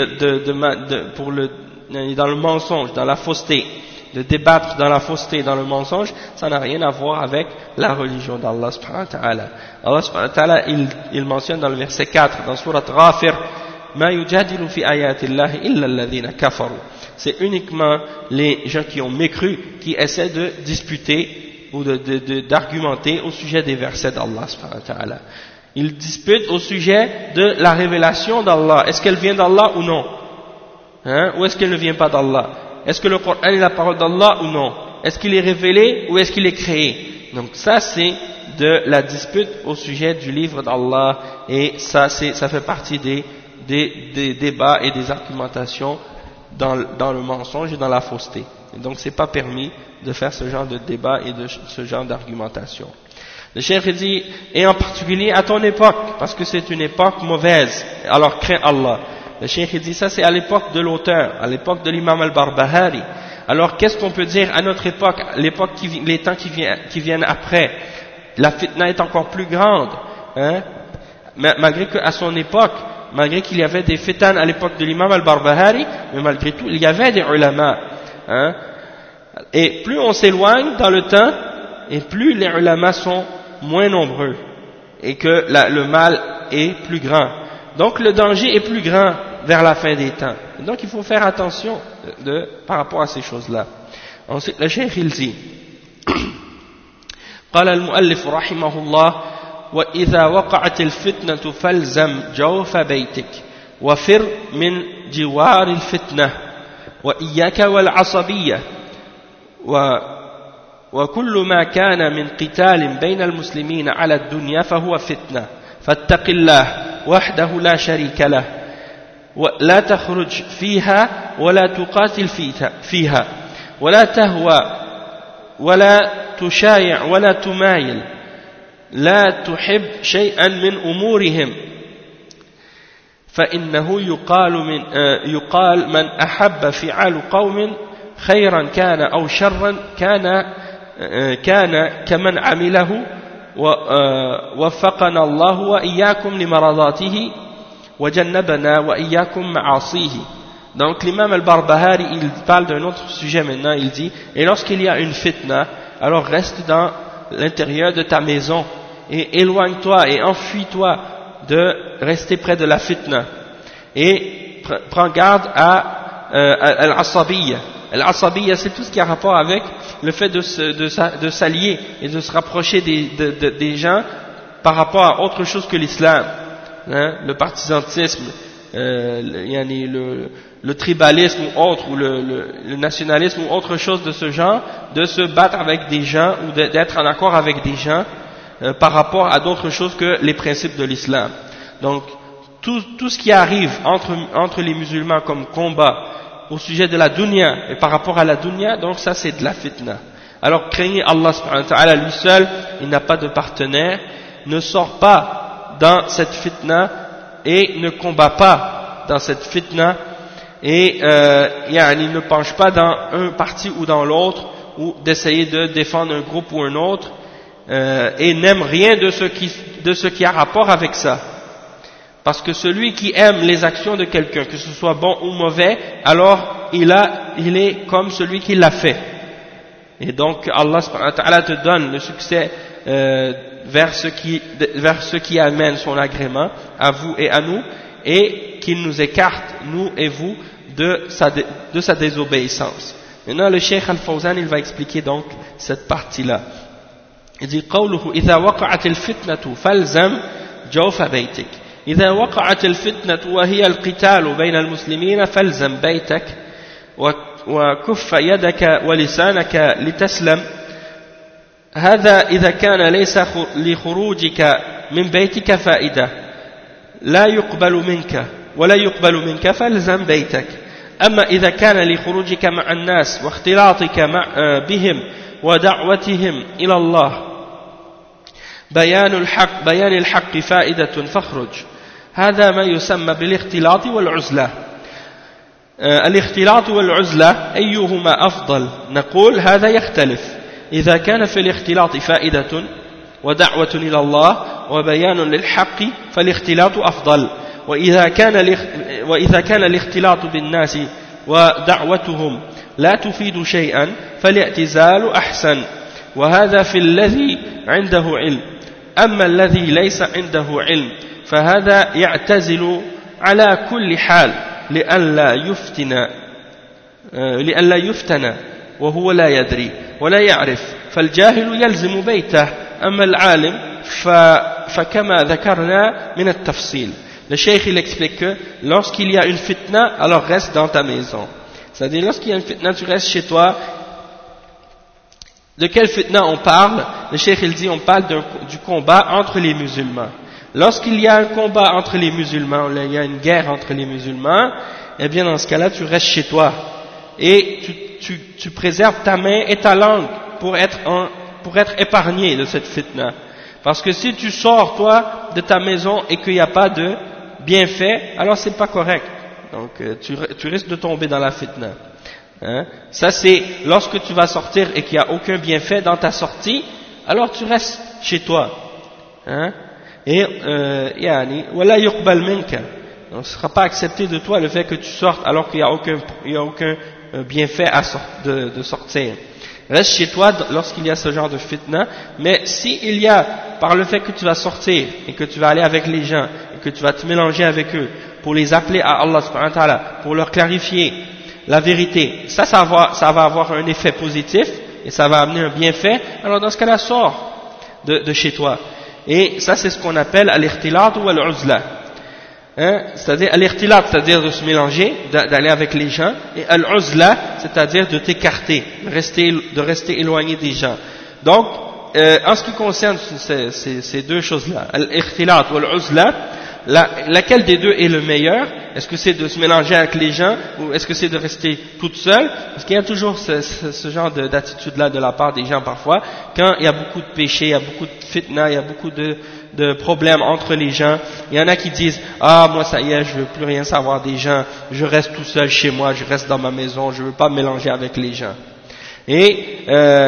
dans le mensonge, dans la fausseté, de débattre dans la fausseté, dans le mensonge, ça n'a rien à voir avec la religion d'Allah subhanahu wa ta'ala. Allah subhanahu wa ta'ala il mentionne dans le verset 4 dans Surat Ghafir ma yujadilu fi ayatillahi illa alladhina kafaru. C'est uniquement les gens qui ont mécru qui essaient de disputer ou d'argumenter au sujet des versets d'Allah subhanahu wa ta'ala. Ils disputent au sujet de la révélation d'Allah. Est-ce qu'elle vient d'Allah ou non? Ou est-ce qu'elle ne vient pas d'Allah? Est-ce que le Coran est la parole d'Allah ou non? Est-ce qu'il est révélé ou est-ce qu'il est créé? Donc ça c'est de la dispute au sujet du livre d'Allah, et ça fait partie des des débats et des argumentations dans le mensonge et dans la fausseté. Et donc c'est pas permis de faire ce genre de débat et de ce genre d'argumentation. Le cheikh dit, et en particulier à ton époque, parce que c'est une époque mauvaise, alors crains Allah. Le cheikh dit, ça c'est à l'époque de l'auteur, à l'époque de l'imam al-Barbahari. Alors qu'est-ce qu'on peut dire à notre époque, les temps qui viennent après? La fitna est encore plus grande, hein? Malgré qu'à son époque, malgré qu'il y avait des fitanes à l'époque de l'imam al-Barbahari, mais malgré tout, il y avait des ulama, hein? Et plus on s'éloigne dans le temps, et plus les ulama sont moins nombreux, et que le mal est plus grand. Donc le danger est plus grand vers la fin des temps. Donc il faut faire attention par rapport à ces choses-là. Ensuite, le cheikh il dit, قال المؤلف رحمه الله: وإذا وقعت الفتنة فالزم جوف بيتك وفر من جوار الفتنة وإياك والعصبية وكل ما كان من قتال بين المسلمين على الدنيا فهو فتنة فاتق الله وحده لا شريك له ولا تخرج فيها ولا تقاتل فيها ولا تهوى ولا تشايع ولا تمايل لا تحب شيئا من أمورهم فإنه يقال من أحب فعال قوم خيرا كان أو شرا كان كمن عمله ووفقنا الله وإياكم لمرضاته وجنبنا وإياكم معاصيه. Donc l'imam al-Barbahari il parle d'un autre sujet maintenant, il dit, et lorsqu'il y a une fitna, alors reste dans l'intérieur de ta maison et éloigne-toi et enfuis-toi de rester près de la fitna et prends garde à al-asabiyya. Al-asabiyya, c'est tout ce qui a rapport avec le fait de s'allier et de se rapprocher des gens par rapport à autre chose que l'islam, hein, le partisanisme, le tribalisme ou autre, ou le nationalisme ou autre chose de ce genre, de se battre avec des gens ou d'être en accord avec des gens par rapport à d'autres choses que les principes de l'islam. Donc tout ce qui arrive entre les musulmans comme combat au sujet de la dunya et par rapport à la dunya, donc ça c'est de la fitna. Alors craignez Allah subhanahu wa ta'ala, lui seul, il n'a pas de partenaire, ne sort pas dans cette fitna et ne combat pas dans cette fitna et il ne penche pas dans un parti ou dans l'autre ou d'essayer de défendre un groupe ou un autre et n'aime rien de ce qui a rapport avec ça. Parce que celui qui aime les actions de quelqu'un, que ce soit bon ou mauvais, alors il est comme celui qui l'a fait. Et donc Allah subhanahu wa ta'ala te donne le succès vers ce qui amène son agrément à vous et à nous, et qu'il nous écarte, nous et vous, de sa désobéissance. Maintenant le Cheikh Al-Fawzan il va expliquer donc cette partie-là. Il dit قوله إذا وقعت الفتنة فالزم جوف بيتك. إذا وقعت الفتنة وهي القتال بين المسلمين فالزم بيتك وكف يدك ولسانك لتسلم. هذا إذا كان ليس لخروجك من بيتك فائدة لا يقبل منك ولا يقبل منك فالزم بيتك. أما إذا كان لخروجك مع الناس واختلاطك بهم ودعوتهم إلى الله بيان الحق فائدة فاخرج. هذا ما يسمى بالاختلاط والعزلة. الاختلاط والعزلة أيهما أفضل؟ نقول هذا يختلف. إذا كان في الاختلاط فائدة ودعوة إلى الله وبيان للحق فالاختلاط أفضل. وإذا كان الاختلاط بالناس ودعوتهم لا تفيد شيئا فالاعتزال أحسن. وهذا في الذي عنده علم. أما الذي ليس عنده علم فهذا يعتزل على كل حال لئلا يفتن وهو لا يدري ولا يعرف فالجاهل يلزم بيته أما العالم فكما ذكرنا من التفصيل. Le cheikh il explique que lorsqu'il y a une fitna, alors reste dans ta maison. C'est-à-dire lorsqu'il y a une fitna, tu restes chez toi. De quelle fitna on parle? Le cheikh il dit on parle du combat entre les musulmans. Lorsqu'il y a un combat entre les musulmans, il y a une guerre entre les musulmans, eh bien dans ce cas-là, tu restes chez toi et tu préserves ta main et ta langue pour être épargné de cette fitna. Parce que si tu sors, toi, de ta maison et qu'il n'y a pas de bienfait, alors c'est pas correct. Donc tu risques de tomber dans la fitna. Hein? Ça c'est lorsque tu vas sortir et qu'il n'y a aucun bienfait dans ta sortie, alors tu restes chez toi. Hein? Et wala yuqbal minka. Donc ce ne sera pas accepté de toi le fait que tu sortes alors qu'il n'y a aucun bienfait de sortir. Reste chez toi lorsqu'il y a ce genre de fitna, mais s'il y a, par le fait que tu vas sortir et que tu vas aller avec les gens et que tu vas te mélanger avec eux pour les appeler à Allah subhanahu wa ta'ala, pour leur clarifier la vérité, ça va avoir un effet positif et ça va amener un bienfait, alors dans ce cas-là, sors de chez toi. Et ça c'est ce qu'on appelle al-ikhtilat ou al-uzla. Hein? C'est-à-dire al-ikhtilat, c'est-à-dire de se mélanger, d'aller avec les gens, et al-uzla, c'est-à-dire de t'écarter, de rester éloigné des gens. Donc, en ce qui concerne ces deux choses-là, al-ikhtilat ou al-uzla, laquelle des deux est le meilleur? Est-ce que c'est de se mélanger avec les gens ou est-ce que c'est de rester toute seule? Parce qu'il y a toujours ce genre d'attitude-là de la part des gens parfois. Quand il y a beaucoup de péchés, il y a beaucoup de fitna, il y a beaucoup de problèmes entre les gens, il y en a qui disent « Ah, moi ça y est, je veux plus rien savoir des gens, je reste tout seul chez moi, je reste dans ma maison, je veux pas me mélanger avec les gens. » Et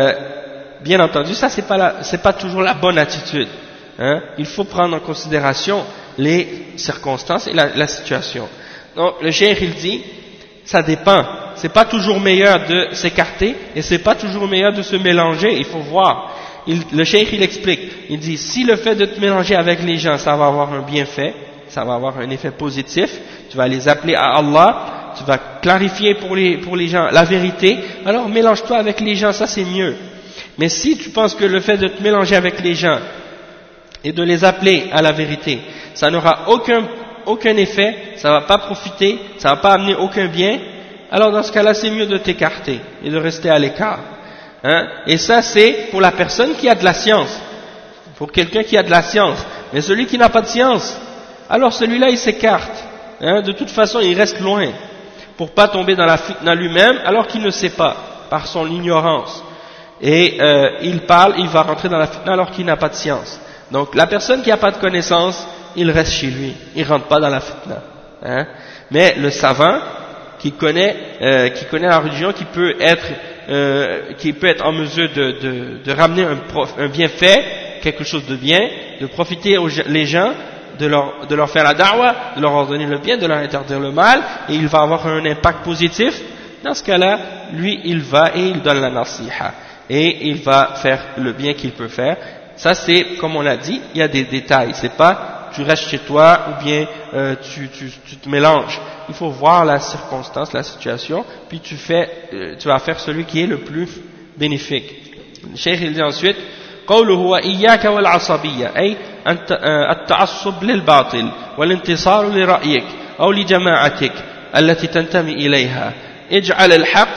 bien entendu, ça c'est pas toujours la bonne attitude. Hein? Il faut prendre en considération les circonstances et la situation. Donc le cheikh il dit, ça dépend. C'est pas toujours meilleur de s'écarter et c'est pas toujours meilleur de se mélanger. Il faut voir. Le cheikh il explique. Il dit, si le fait de te mélanger avec les gens, ça va avoir un bienfait, ça va avoir un effet positif. Tu vas les appeler à Allah, tu vas clarifier pour les gens la vérité. Alors mélange-toi avec les gens, ça c'est mieux. Mais si tu penses que le fait de te mélanger avec les gens et de les appeler à la vérité, ça n'aura aucun effet, ça ne va pas profiter, ça ne va pas amener aucun bien, alors dans ce cas-là, c'est mieux de t'écarter et de rester à l'écart. Hein? Et ça, c'est pour la personne qui a de la science, pour quelqu'un qui a de la science. Mais celui qui n'a pas de science, alors celui-là, il s'écarte. Hein? De toute façon, il reste loin, pour pas tomber dans la fitna lui-même, alors qu'il ne sait pas, par son ignorance. Et il va rentrer dans la fitna alors qu'il n'a pas de science. Donc la personne qui n'a pas de connaissance, il reste chez lui, il ne rentre pas dans la fitna. Hein? Mais le savant qui connaît la religion, qui peut être en mesure de ramener un bienfait, quelque chose de bien, de profiter les gens, de leur faire la da'wa, de leur ordonner le bien, de leur interdire le mal, et il va avoir un impact positif. Dans ce cas-là, lui, il va et il donne la nasiha, et il va faire le bien qu'il peut faire. Ça c'est, comme on l'a dit, il y a des détails, c'est pas tu restes chez toi ou bien tu te mélanges. Il faut voir la circonstance, la situation, puis tu vas faire celui qui est le plus bénéfique. Le cheikh il dit ensuite قوله وإياك والعصبية أي التعصب للباطل والانتصار لرأيك أو لجماعتك التي تنتمي إليها اجعل الحق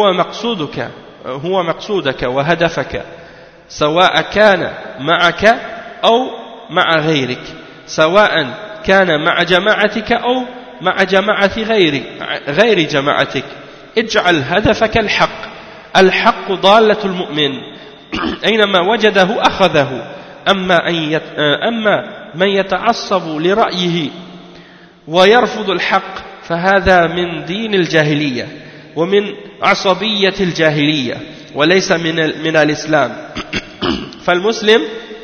هو مقصودك وهدفك سواء كان معك أو مع غيرك سواء كان مع جماعتك أو مع جماعة غير جماعتك اجعل هدفك الحق ضالة المؤمن أينما وجده أخذه أما من يتعصب لرأيه ويرفض الحق فهذا من دين الجاهلية ومن عصبية الجاهلية وليس من الإسلام فالمسلم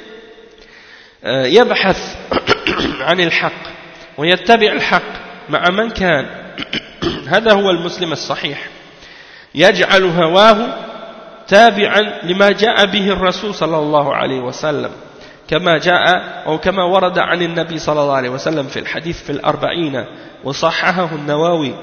يبحث عن الحق ويتبع الحق مع من كان هذا هو المسلم الصحيح يجعل هواه تابعا لما جاء به الرسول صلى الله عليه وسلم كما جاء أو كما ورد عن النبي صلى الله عليه وسلم في الحديث في الأربعين وصححه النووي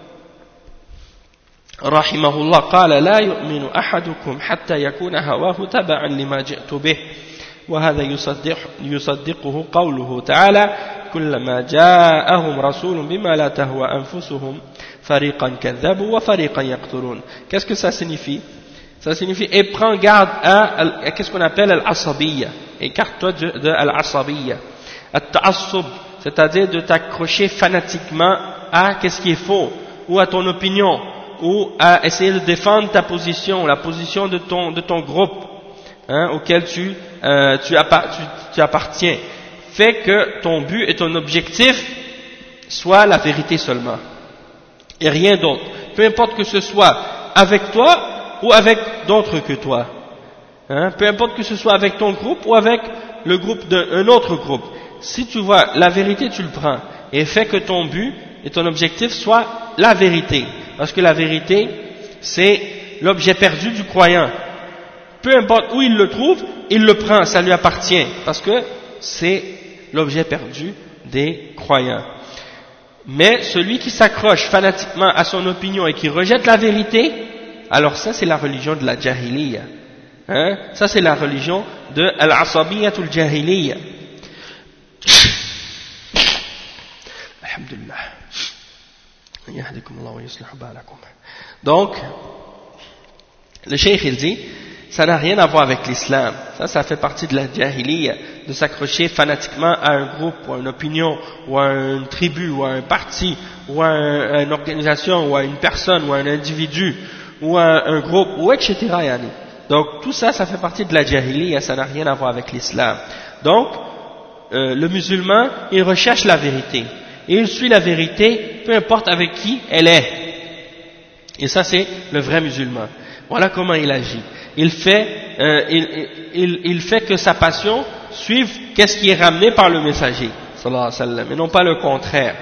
رحمه الله قال لا يؤمن أحدكم حتى يكون هواه تبعا لما جئت به وهذا يصدقه قوله تعالى كلما جاءهم رسول بما لا تهوى أنفسهم فريقا كذبوا وفريقا يقتلون. Qu'est-ce que ça signifie? Ça signifie et prends garde à qu'est-ce qu'on appelle al-asabiyya, écarte-toi de al-asabiyya. at-ta'assub, c'est-à-dire de t'accrocher fanatiquement à qu'est-ce qui est faux, ou à ton opinion, ou à essayer de défendre ta position, la position de ton groupe, hein, auquel tu appartiens, fait que ton but et ton objectif soit la vérité seulement, et rien d'autre. Peu importe que ce soit avec toi ou avec d'autres que toi, hein, peu importe que ce soit avec ton groupe ou avec le groupe d'un autre groupe. Si tu vois la vérité, tu le prends, et fais que ton but et ton objectif soit la vérité, parce que la vérité, c'est l'objet perdu du croyant. Peu importe où il le trouve, il le prend, ça lui appartient, parce que c'est l'objet perdu des croyants. Mais celui qui s'accroche fanatiquement à son opinion et qui rejette la vérité, alors ça c'est la religion de la jahiliya, hein? Ça c'est la religion de al-asabiyatul jahiliya. Alhamdulillah. Donc, le cheikh il dit, ça n'a rien à voir avec l'islam. Ça fait partie de la jahiliya, de s'accrocher fanatiquement à un groupe, ou à une opinion, ou à une tribu, ou à un parti, ou à une organisation, ou à une personne, ou à un individu, ou à un groupe, ou etc. Yani. Donc, tout ça, ça fait partie de la jahiliya, ça n'a rien à voir avec l'islam. Donc, le musulman, il recherche la vérité. Et il suit la vérité, peu importe avec qui elle est. Et ça, c'est le vrai musulman. Voilà comment il agit. Il fait que sa passion suive qu'est-ce qui est ramené par le messager, sallallahu alayhi wa sallam, et non pas le contraire.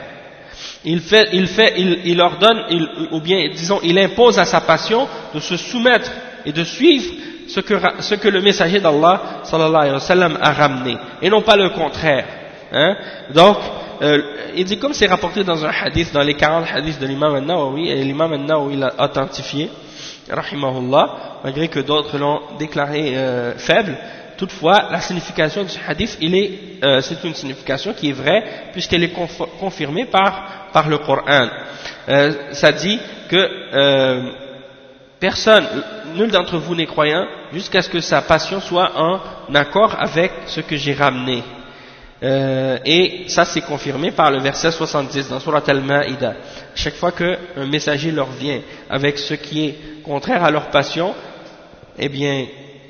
Il ordonne, ou bien, disons, il impose à sa passion de se soumettre et de suivre ce que le messager d'Allah, sallallahu alayhi wa sallam, a ramené, et non pas le contraire. Hein? Donc, il dit, comme c'est rapporté dans un hadith, dans les 40 hadiths de l'imam al-Nawawi, et l'imam al-Nawawi l'a authentifié, rahimahullah, malgré que d'autres l'ont déclaré faible, toutefois, la signification de ce hadith, c'est une signification qui est vraie, puisqu'elle est confirmée par le Coran. Ça dit que nul d'entre vous n'est croyant, jusqu'à ce que sa passion soit en accord avec ce que j'ai ramené. Et ça c'est confirmé par le verset 70 dans Surat Al-Ma'ida. Chaque fois qu'un messager leur vient avec ce qui est contraire à leur passion, eh bien,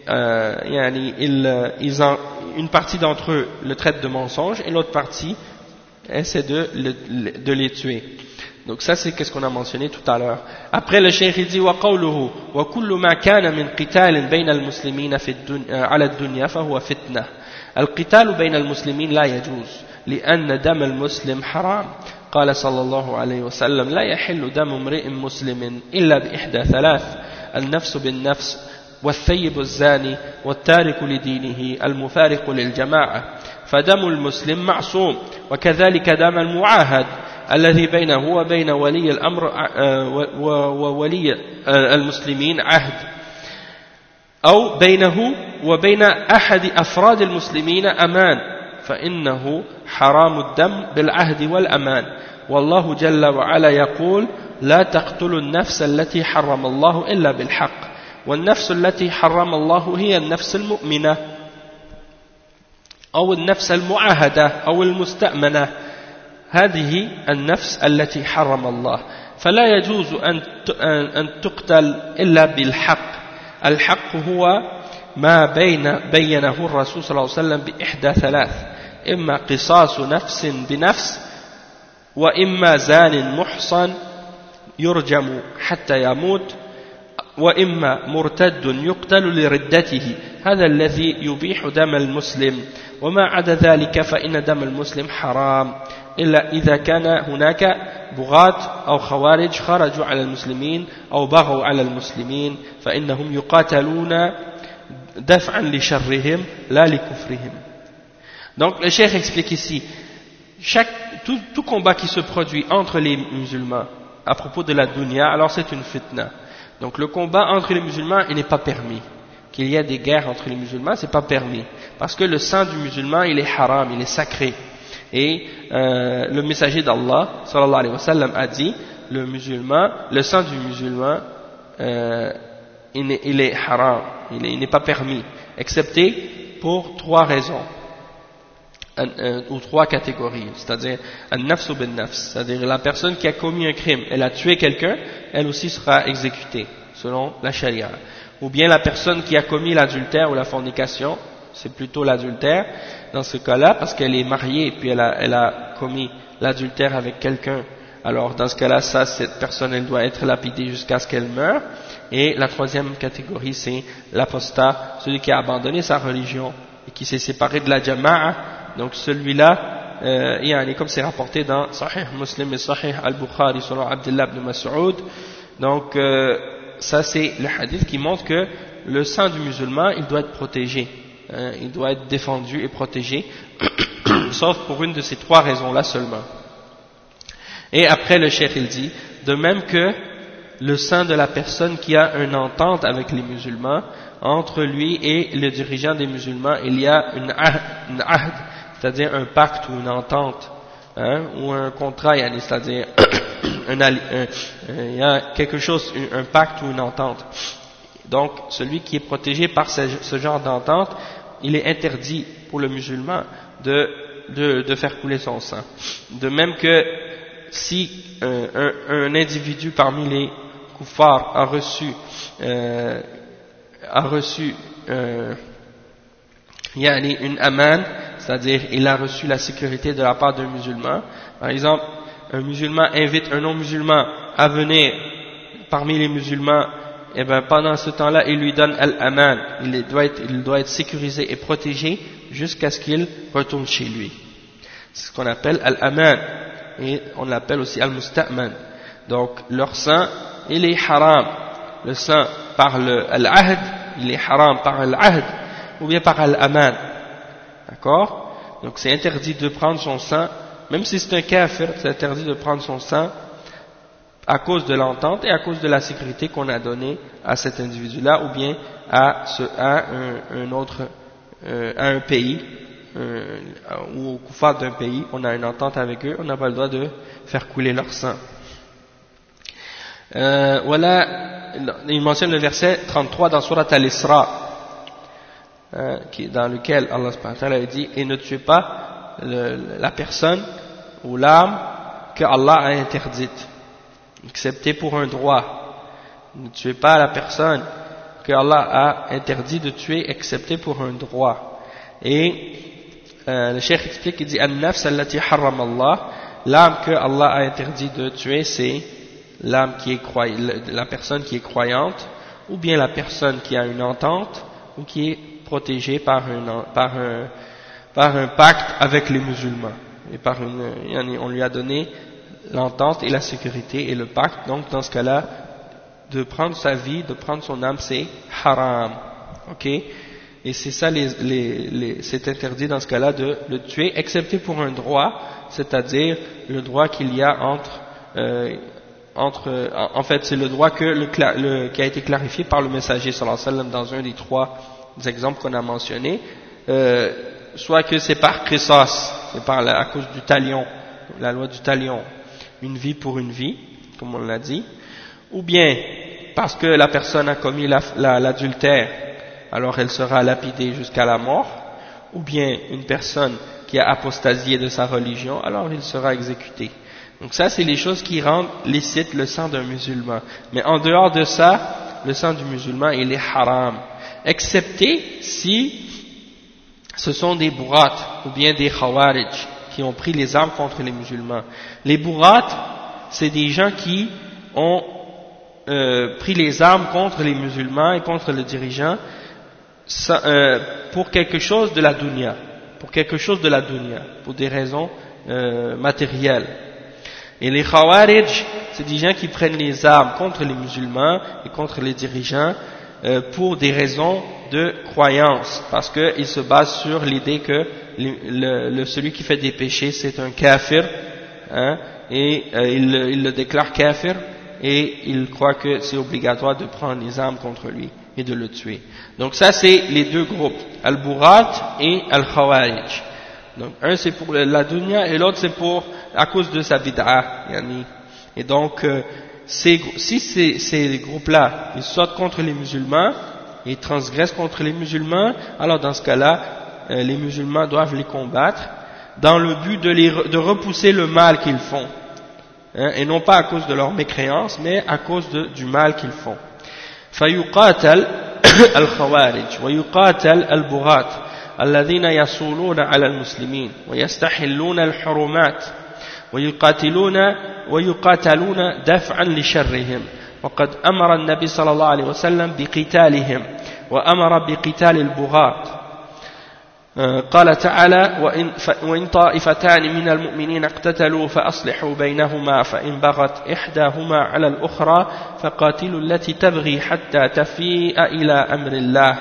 une partie d'entre eux le traite de mensonge et l'autre partie essaie de les tuer. Donc ça c'est ce qu'on a mentionné tout à l'heure. Après le cheikh dit wa qawluhu wa kullu ma kana min qital bayna al-muslimina ala ad-dunya fa huwa fitnah. القتال بين المسلمين لا يجوز لأن دم المسلم حرام قال صلى الله عليه وسلم لا يحل دم امرئ مسلم إلا بإحدى ثلاث النفس بالنفس والثيب الزاني والتارك لدينه المفارق للجماعة فدم المسلم معصوم وكذلك دم المعاهد الذي بينه وبين ولي الأمر وولي المسلمين عهد أو بينه وبين أحد أفراد المسلمين أمان فإنه حرام الدم بالعهد والأمان والله جل وعلا يقول لا تقتلوا النفس التي حرم الله إلا بالحق والنفس التي حرم الله هي النفس المؤمنة أو النفس المعاهدة أو المستأمنة هذه النفس التي حرم الله فلا يجوز أن تقتل إلا بالحق الحق هو ما بينه الرسول صلى الله عليه وسلم بإحدى ثلاث إما قصاص نفس بنفس وإما زان محصن يرجم حتى يموت وإما مرتد يقتل لردته هذا الذي يبيح دم المسلم وما عدا ذلك فإن دم المسلم حرام إلا إذا كان هناك بغاة أو خوارج خرجوا على المسلمين أو بغوا على المسلمين فإنهم يقاتلون دفعا لشرهم لا لكفرهم. Donc le cheikh explique ici tout combat qui se produit entre les musulmans à propos de la dunya, alors c'est une fitna. Donc le combat entre les musulmans il n'est pas permis. Qu'il y ait des guerres entre les musulmans, c'est pas permis, parce que le sang du musulman il est haram, il est sacré. Et le messager d'Allah sallallahu alayhi wa sallam a dit le sang du musulman il est haram, il n'est pas permis, excepté pour trois raisons. ou 3 catégories, c'est-à-dire an-nafsu bin-nafs, c'est-à-dire la personne qui a commis un crime, elle a tué quelqu'un, elle aussi sera exécutée selon la charia. Ou bien la personne qui a commis l'adultère ou la fornication, c'est plutôt l'adultère dans ce cas-là, parce qu'elle est mariée et puis elle a commis l'adultère avec quelqu'un. Alors dans ce cas-là, cette personne elle doit être lapidée jusqu'à ce qu'elle meure. Et la 3e catégorie, c'est l'apostat, celui qui a abandonné sa religion et qui s'est séparé de la jama'a. Donc celui-là, comme c'est rapporté dans Sahih Muslim et Sahih Al-Bukhari selon Abdullah ibn Mas'ud. Donc ça c'est le hadith qui montre que le sang du musulman, il doit être protégé, il doit être défendu et protégé, sauf pour une de ces 3 raisons-là seulement. Et après le cheikh il dit, de même que le sang de la personne qui a une entente avec les musulmans, entre lui et le dirigeant des musulmans, il y a une ahd, c'est-à-dire un pacte ou une entente, ou un contrat, c'est-à-dire il y a quelque chose, un pacte ou une entente. Donc, celui qui est protégé par ce genre d'entente, il est interdit pour le musulman de faire couler son sang. De même que si un individu parmi les kuffars a reçu une amane, c'est-à-dire il a reçu la sécurité de la part d'un musulman. Par exemple, un musulman invite un non-musulman à venir parmi les musulmans, et bien pendant ce temps-là, il lui donne al-aman, il doit être sécurisé et protégé jusqu'à ce qu'il retourne chez lui. C'est ce qu'on appelle al-aman, et on l'appelle aussi al-musta'man. Donc leur sang, il est haram. Le sang par l'ahd, il est haram par l'ahd ou bien par al-aman. D'accord? Donc c'est interdit de prendre son sang, même si c'est un kafir, c'est interdit de prendre son sang à cause de l'entente et à cause de la sécurité qu'on a donnée à cet individu-là, ou bien à un pays, ou au kuffar d'un pays, on a une entente avec eux, on n'a pas le droit de faire couler leur sang. Voilà, il mentionne le verset 33 dans Surat Al-Isra, dans lequel Allah subhanahu wa ta'ala dit « Et ne tuez pas la personne ou l'âme que Allah a interdite, excepté pour un droit. Ne tuez pas la personne que Allah a interdit de tuer, excepté pour un droit. » Et le cheikh explique, il dit « An-nafs allati harram Allah » l'âme que Allah a interdit de tuer, c'est l'âme qui est la personne qui est croyante, ou bien la personne qui a une entente, ou qui est protégée par un pacte avec les musulmans. Et on lui a donné l'entente et la sécurité et le pacte. Donc dans ce cas-là, de prendre sa vie, de prendre son âme, c'est haram. Ok? Et c'est ça, c'est interdit dans ce cas-là de le tuer, excepté pour un droit, c'est-à-dire le droit qu'il y a en fait c'est le droit qui a été clarifié par le messager sallallahu alayhi wa sallam dans un des 3 exemples qu'on a mentionnés, soit que c'est par qisas, c'est à cause du talion, la loi du talion, une vie pour une vie, comme on l'a dit, ou bien parce que la personne a commis l'adultère, alors elle sera lapidée jusqu'à la mort, ou bien une personne qui a apostasié de sa religion, alors il sera exécuté. Donc ça, c'est les choses qui rendent licite le sang d'un musulman. Mais en dehors de ça, le sang du musulman, il est haram. Excepté si ce sont des bourrat ou bien des khawarij qui ont pris les armes contre les musulmans. Les bourrat, c'est des gens qui ont pris les armes contre les musulmans et contre le dirigeant pour quelque chose de la dunya, pour des raisons matérielles. Et les khawarij, c'est des gens qui prennent les armes contre les musulmans et contre les dirigeants pour des raisons de croyance, parce qu'ils se basent sur l'idée que celui qui fait des péchés c'est un kafir, et il le déclare kafir, et il croit que c'est obligatoire de prendre les armes contre lui et de le tuer. Donc ça c'est les 2 groupes, al-Burat et al-Khawarij. Donc un c'est pour la dunya et l'autre c'est à cause de sa bid'a. Et donc si ces groupes-là ils sortent contre les musulmans, ils transgressent contre les musulmans, alors dans ce cas-là les musulmans doivent les combattre dans le but de repousser le mal qu'ils font, hein, et non pas à cause de leur mécréance, mais à cause du mal qu'ils font. فيقاتل الخوارج ويقاتل البغاة الذين يصولون على المسلمين ويستحلون الحرمات ويقاتلون دفعا لشرهم وقد أمر النبي صلى الله عليه وسلم بقتالهم وأمر بقتال البغاة قال تعالى وإن طائفتان من المؤمنين اقتتلوا فأصلحوا بينهما فإن بغت إحداهما على الأخرى فقاتلوا التي تبغي حتى تفيء إلى أمر الله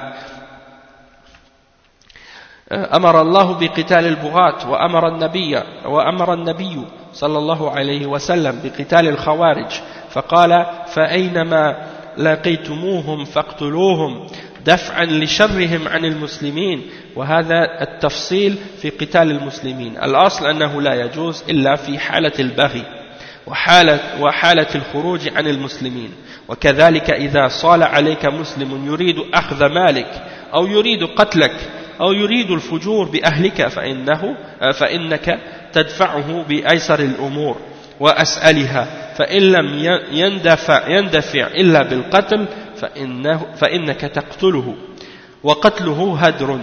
أمر الله بقتال البغاة وأمر النبي صلى الله عليه وسلم بقتال الخوارج فقال فأينما لقيتموهم فاقتلوهم دفعا لشرهم عن المسلمين وهذا التفصيل في قتال المسلمين الأصل أنه لا يجوز إلا في حالة البغي وحالة الخروج عن المسلمين وكذلك إذا صال عليك مسلم يريد أخذ مالك أو يريد قتلك أو يريد الفجور بأهلك فإنك تدفعه بأيسر الأمور وأسألها فإن لم يندفع إلا بالقتل فإنك تقتله وقتله هدر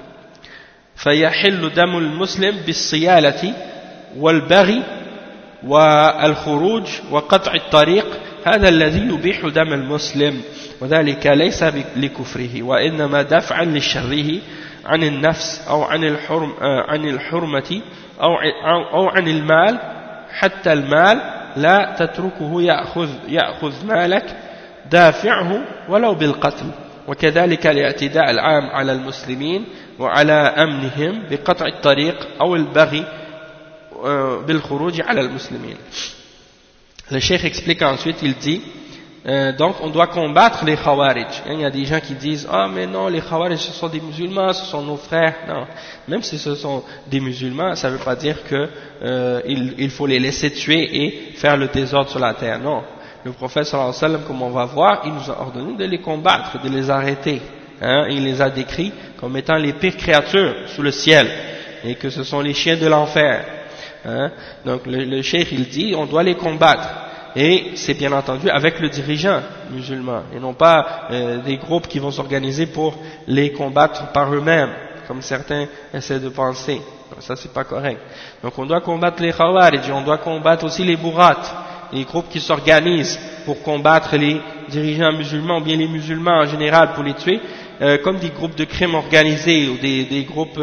فيحل دم المسلم بالصيالة والبغي والخروج وقطع الطريق هذا الذي يبيح دم المسلم وذلك ليس لكفره وإنما دفعا لشره عن النفس أو عن الحرمة أو عن المال حتى المال لا تتركه يأخذ مالك دافعه ولو بالقتل وكذلك الاعتداء العام على المسلمين وعلى أمنهم بقطع الطريق أو البغي بالخروج على المسلمين. Le cheikh explique ensuite, il dit donc on doit combattre les khawarij. Il y a des gens qui disent ah mais non, les khawarij ce sont des musulmans, ce sont nos frères. Non, même si ce sont des musulmans, ça ne veut pas dire que il faut les laisser tuer et faire le désordre sur la terre. Non, le prophète sallallahu alayhi wa sallam, comme on va voir, il nous a ordonné de les combattre, de les arrêter. Hein, il les a décrits comme étant les pires créatures sous le ciel et que ce sont les chiens de l'enfer. Hein, donc le cheikh il dit on doit les combattre. Et c'est bien entendu avec le dirigeant musulman et non pas des groupes qui vont s'organiser pour les combattre par eux-mêmes comme certains essaient de penser. Donc, ça c'est pas correct. Donc on doit combattre les khawarij, on doit combattre aussi les bourrat, les groupes qui s'organisent pour combattre les dirigeants musulmans ou bien les musulmans en général pour les tuer, comme des groupes de crimes organisés ou des groupes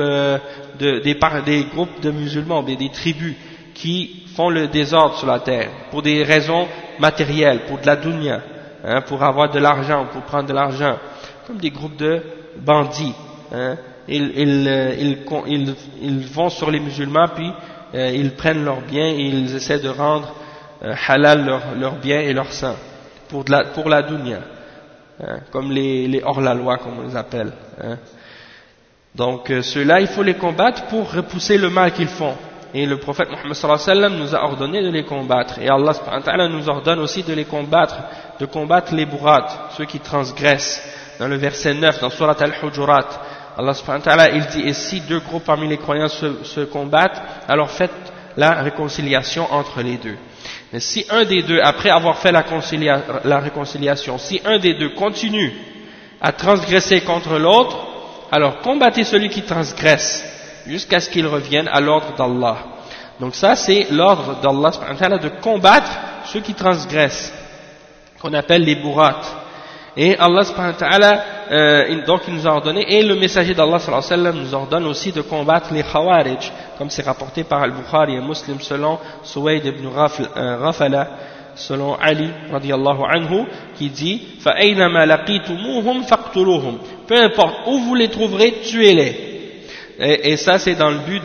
des groupes de musulmans, des tribus qui font le désordre sur la terre pour des raisons matérielles, pour de la dunya, hein, pour avoir de l'argent, pour prendre de l'argent, comme des groupes de bandits. Hein, ils vont sur les musulmans puis ils prennent leurs biens et ils essaient de rendre halal leurs biens et leur sang pour la dunya, hein, comme les hors-la-loi comme on les appelle. Hein. Donc ceux-là il faut les combattre pour repousser le mal qu'ils font. Et le prophète Mohammed sallallahu alayhi wa sallam nous a ordonné de les combattre. Et Allah subhanahu wa ta'ala nous ordonne aussi de les combattre, de combattre les bourrat, ceux qui transgressent. Dans le verset 9, dans Surat Al-Hujurat, Allah subhanahu wa ta'ala, il dit, et si deux groupes parmi les croyants se combattent, alors faites la réconciliation entre les deux. Mais si un des deux, après avoir fait la réconciliation, si un des deux continue à transgresser contre l'autre, alors combattez celui qui transgresse jusqu'à ce qu'il revienne à l'ordre d'Allah. Donc ça c'est l'ordre d'Allah subhanahu wa ta'ala de combattre ceux qui transgressent, qu'on appelle les bourrat. Et Allah subhanahu wa ta'ala donc il nous a ordonné, et le messager d'Allah sallallahu alayhi wa sallam nous ordonne aussi de combattre les khawarij, comme c'est rapporté par Al-Bukhari et Muslim selon Suwayd ibn Ghafala, selon Ali radiyallahu anhu, qui dit فَأَيْنَمَا لَقِيتُمُوهُمْ فَاقْتُلُوهُمْ, peu importe où vous les trouverez, tuez-les. Et ça c'est dans le but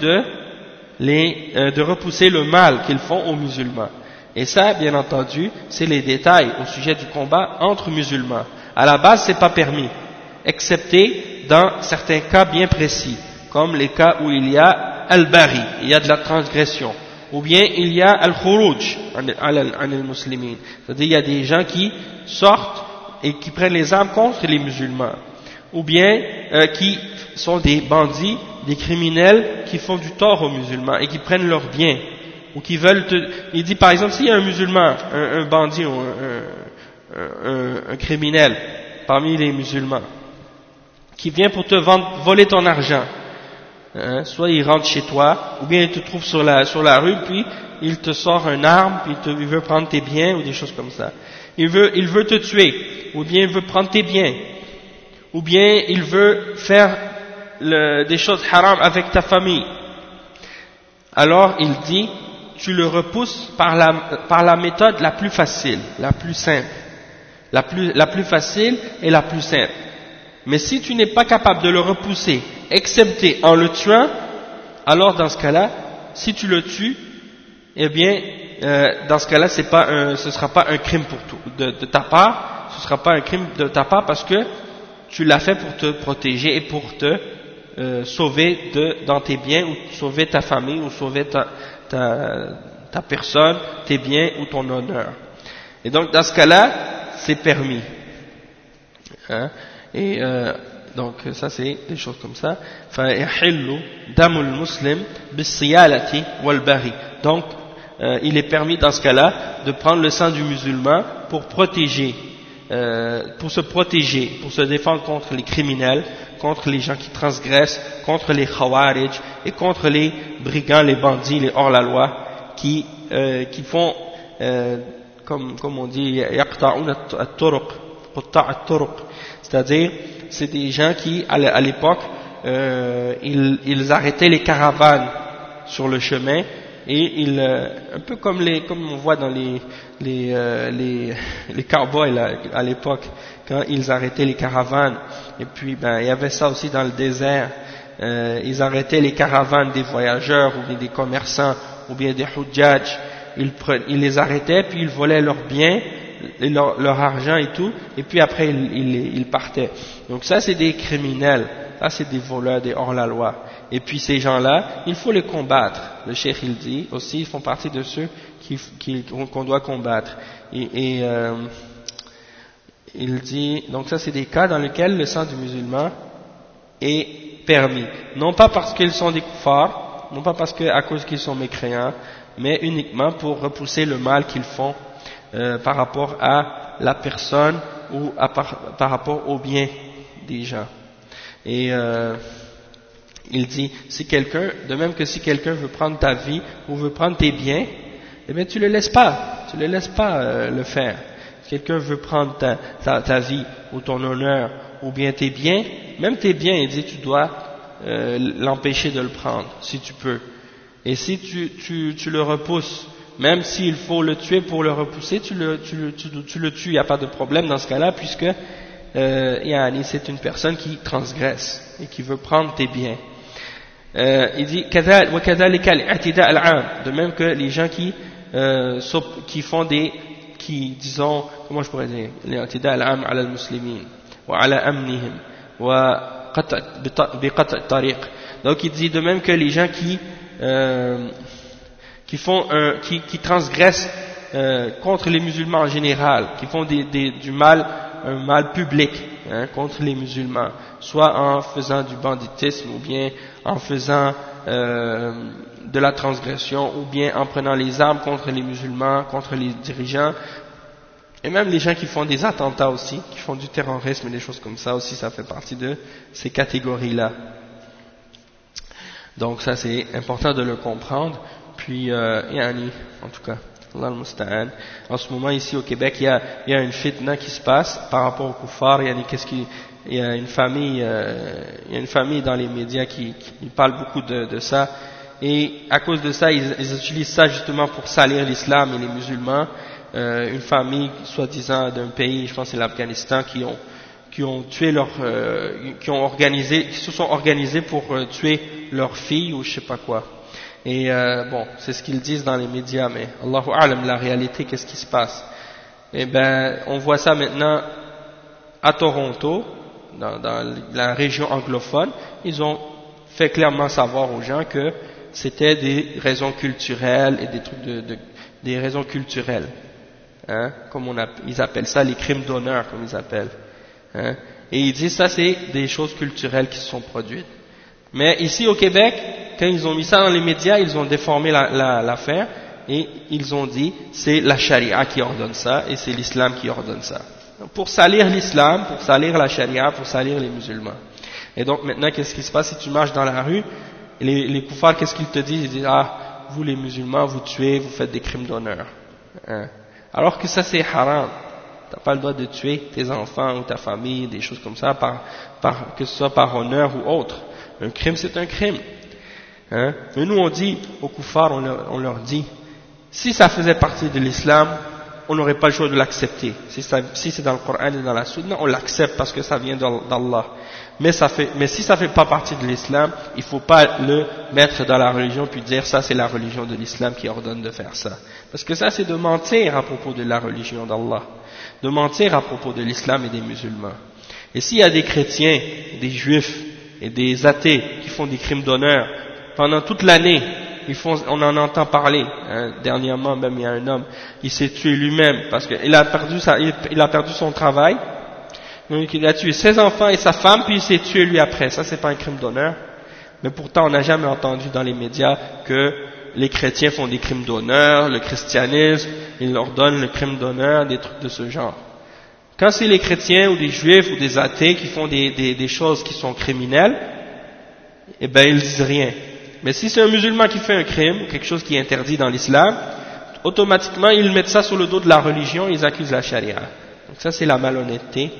de repousser le mal qu'ils font aux musulmans. Et ça bien entendu c'est les détails au sujet du combat entre musulmans. À la base c'est pas permis, excepté dans certains cas bien précis, comme les cas où il y a al-bari, il y a de la transgression, ou bien il y a al-khuruj al-muslimin, c'est-à-dire il y a des gens qui sortent et qui prennent les armes contre les musulmans, ou bien qui sont des bandits des criminels qui font du tort aux musulmans et qui prennent leurs biens, ou qui veulent il dit par exemple, s'il y a un musulman, un bandit ou un criminel parmi les musulmans, qui vient pour te voler ton argent, hein, soit il rentre chez toi, ou bien il te trouve sur la rue, puis il te sort une arme, puis il veut prendre tes biens, ou des choses comme ça. Il veut te tuer, ou bien il veut prendre tes biens, ou bien il veut faire des choses haram avec ta famille. Alors il dit, tu le repousses par la méthode la plus facile, la plus simple, la plus facile et la plus simple. Mais si tu n'es pas capable de le repousser, excepté en le tuant, alors dans ce cas-là, si tu le tues, eh bien, dans ce cas-là, ce ne sera pas un crime de ta part, ce ne sera pas un crime de ta part parce que tu l'as fait pour te protéger et pour te sauver dans tes biens, ou sauver ta famille, ou sauver ta personne, tes biens ou ton honneur. Et donc dans ce cas-là, c'est permis. Hein? Et donc ça c'est des choses comme ça. فَيَحِلُّ دَمُ الْمُسْلِمِ بِالصِّيَالَةِ وَالْبَغِي. Donc il est permis dans ce cas-là de prendre le sang du musulman pour se protéger, pour se défendre contre les criminels, contre les gens qui transgressent, contre les khawarij et contre les brigands, les bandits, les hors-la-loi qui font, comme on dit, yaqta'un at-turuq, c'est-à-dire c'est des gens qui à l'époque ils arrêtaient les caravanes sur le chemin et un peu comme on voit dans les cowboys là, à l'époque, quand ils arrêtaient les caravanes. Et puis il y avait ça aussi dans le désert, ils arrêtaient les caravanes des voyageurs ou bien des commerçants ou bien des hujjaj, ils les arrêtaient puis ils volaient leurs biens, leur argent et tout, et puis après ils partaient. Donc ça c'est des criminels, ça c'est des voleurs, des hors-la-loi. Et puis ces gens-là, il faut les combattre. Le cheikh il dit aussi, ils font partie de ceux qu'on doit combattre. Et il dit, donc ça c'est des cas dans lesquels le sang du musulman est permis. Non pas parce qu'ils sont des kuffars, non pas parce à cause qu'ils sont mécréants, mais uniquement pour repousser le mal qu'ils font par rapport à la personne ou par rapport au bien des gens. Et il dit, de même que si quelqu'un veut prendre ta vie ou veut prendre tes biens, eh bien tu le laisses pas le faire. Si quelqu'un veut prendre ta vie ou ton honneur ou bien tes biens, même tes biens, il dit tu dois l'empêcher de le prendre si tu peux. Et si tu le repousses, même s'il faut le tuer pour le repousser, tu le tues, il n'y a pas de problème dans ce cas-là, puisque c'est une personne qui transgresse et qui veut prendre tes biens. Il dit de même que les gens qui font disons, comment je pourrais dire, l'i'tida al-'am 'ala al-muslimin wa 'ala amnihim wa biqat' at-tariq. Donc il dit de même que les gens qui transgressent contre les musulmans en général, qui font un mal public contre les musulmans, soit en faisant du banditisme ou bien en faisant de la transgression ou bien en prenant les armes contre les musulmans, contre les dirigeants, et même les gens qui font des attentats aussi, qui font du terrorisme et des choses comme ça aussi, ça fait partie de ces catégories-là. Donc ça c'est important de le comprendre. Puis en tout cas, Allah al-Musta'an. En ce moment ici au Québec, il y a une fitna qui se passe par rapport aux kuffars. Il y a une famille dans les médias qui parle beaucoup de ça. Et à cause de ça, ils utilisent ça justement pour salir l'islam et les musulmans. Une famille, soi-disant d'un pays, je pense que c'est l'Afghanistan, qui se sont organisés pour tuer leur fille ou je sais pas quoi. Et bon, c'est ce qu'ils disent dans les médias, mais Allahu A'lam, la réalité, qu'est-ce qui se passe? Eh ben, on voit ça maintenant à Toronto, dans la région anglophone. Ils ont fait clairement savoir aux gens que c'était des raisons culturelles et des trucs des raisons culturelles, comme ils appellent ça les crimes d'honneur, comme ils appellent. Et ils disent ça c'est des choses culturelles qui se sont produites. Mais ici au Québec, quand ils ont mis ça dans les médias, ils ont déformé l'affaire et ils ont dit c'est la charia qui ordonne ça et c'est l'islam qui ordonne ça. Pour salir l'islam, pour salir la charia, pour salir les musulmans. Et donc maintenant, qu'est-ce qui se passe si tu marches dans la rue, les koufars, qu'est-ce qu'ils te disent? Ils disent ah, vous les musulmans, vous tuez, vous faites des crimes d'honneur. Hein? Alors que ça c'est haram. Tu n'as pas le droit de tuer tes enfants ou ta famille, des choses comme ça, que ce soit par honneur ou autre. Un crime c'est un crime. Hein? Mais nous on dit aux koufars, on leur dit, si ça faisait partie de l'islam, on n'aurait pas le choix de l'accepter. Si c'est dans le Coran et dans la Sunna, on l'accepte parce que ça vient d'Allah. Mais si ça fait pas partie de l'islam, il faut pas le mettre dans la religion puis dire ça c'est la religion de l'islam qui ordonne de faire ça. Parce que ça c'est de mentir à propos de la religion d'Allah. De mentir à propos de l'islam et des musulmans. Et s'il y a des chrétiens, des juifs et des athées qui font des crimes d'honneur pendant toute l'année, on en entend parler. Hein, dernièrement même il y a un homme, il s'est tué lui-même parce qu'il a perdu son travail. Donc il a tué ses enfants et sa femme puis il s'est tué lui après. Ça c'est pas un crime d'honneur. Mais pourtant on n'a jamais entendu dans les médias que les chrétiens font des crimes d'honneur, le christianisme, il leur donne le crime d'honneur, des trucs de ce genre. Quand c'est les chrétiens ou des juifs ou des athées qui font des choses qui sont criminelles, eh ben ils disent rien. Mais si c'est un musulman qui fait un crime, quelque chose qui est interdit dans l'islam, automatiquement ils mettent ça sur le dos de la religion, ils accusent la charia. Donc ça c'est la malhonnêteté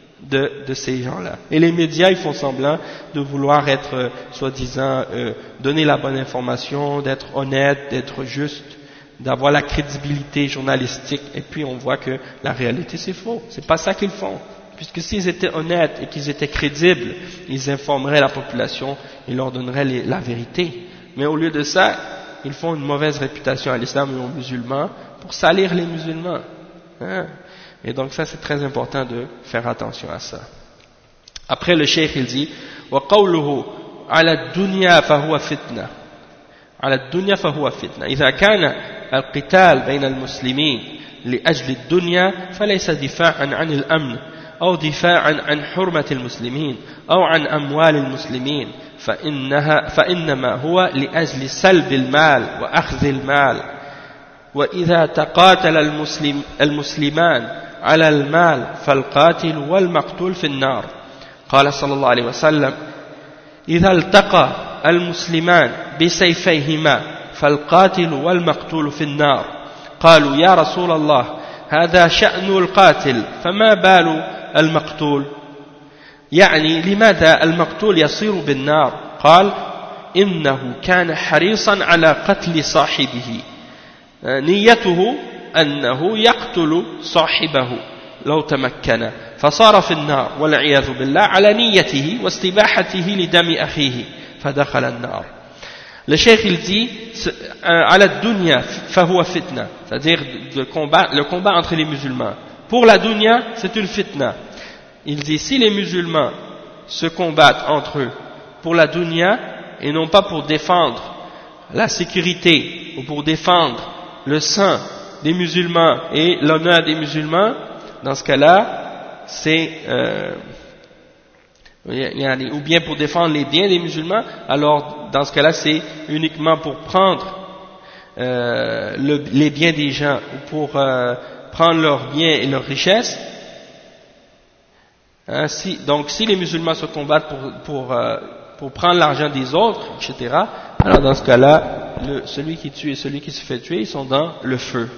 de ces gens-là. Et les médias, ils font semblant de vouloir être, soi-disant, donner la bonne information, d'être honnête, d'être juste, d'avoir la crédibilité journalistique. Et puis on voit que la réalité c'est faux. C'est pas ça qu'ils font. Puisque s'ils étaient honnêtes et qu'ils étaient crédibles, ils informaient la population, ils leur donneraient la vérité. Mais au lieu de ça, ils font une mauvaise réputation à l'islam et aux musulmans pour salir les musulmans. Hein? Et donc ça c'est très important de faire attention à ça. Après le cheikh il dit وقوله على الدنيا فهو فتنة على الدنيا فهو فتنة إذا كان القتال بين المسلمين لأجل الدنيا فليس دفاعا عن الأمن أو دفاعا عن حرمة المسلمين أو عن أموال المسلمين فإنما هو لأجل سلب المال وأخذ المال وإذا تقاتل المسلمان على المال فالقاتل والمقتول في النار قال صلى الله عليه وسلم إذا التقى المسلمان بسيفيهما فالقاتل والمقتول في النار قالوا يا رسول الله هذا شأن القاتل فما بال المقتول يعني لماذا المقتول يصير بالنار قال إنه كان حريصا على قتل صاحبه نيته أنه يقتل صاحبه لو تمكن فصار في النار والعياذ بالله على نيته واستباحته لدم أخيه فدخل النار. Le cheikh il dit على الدنيا فهو فتنة, c'est-à-dire le combat entre les musulmans. Pour la dunya, c'est une fitna. Il dit si les musulmans se combattent entre eux pour la dunya et non pas pour défendre la sécurité ou pour défendre le sang des musulmans et l'honneur des musulmans, dans ce cas-là, c'est ou bien pour défendre les biens des musulmans, alors dans ce cas-là, c'est uniquement pour prendre les biens des gens ou pour prendre leurs biens et leurs richesses. Hein, donc si les musulmans se combattent pour prendre l'argent des autres, etc., alors dans ce cas-là, celui qui tue et celui qui se fait tuer, ils sont dans le feu.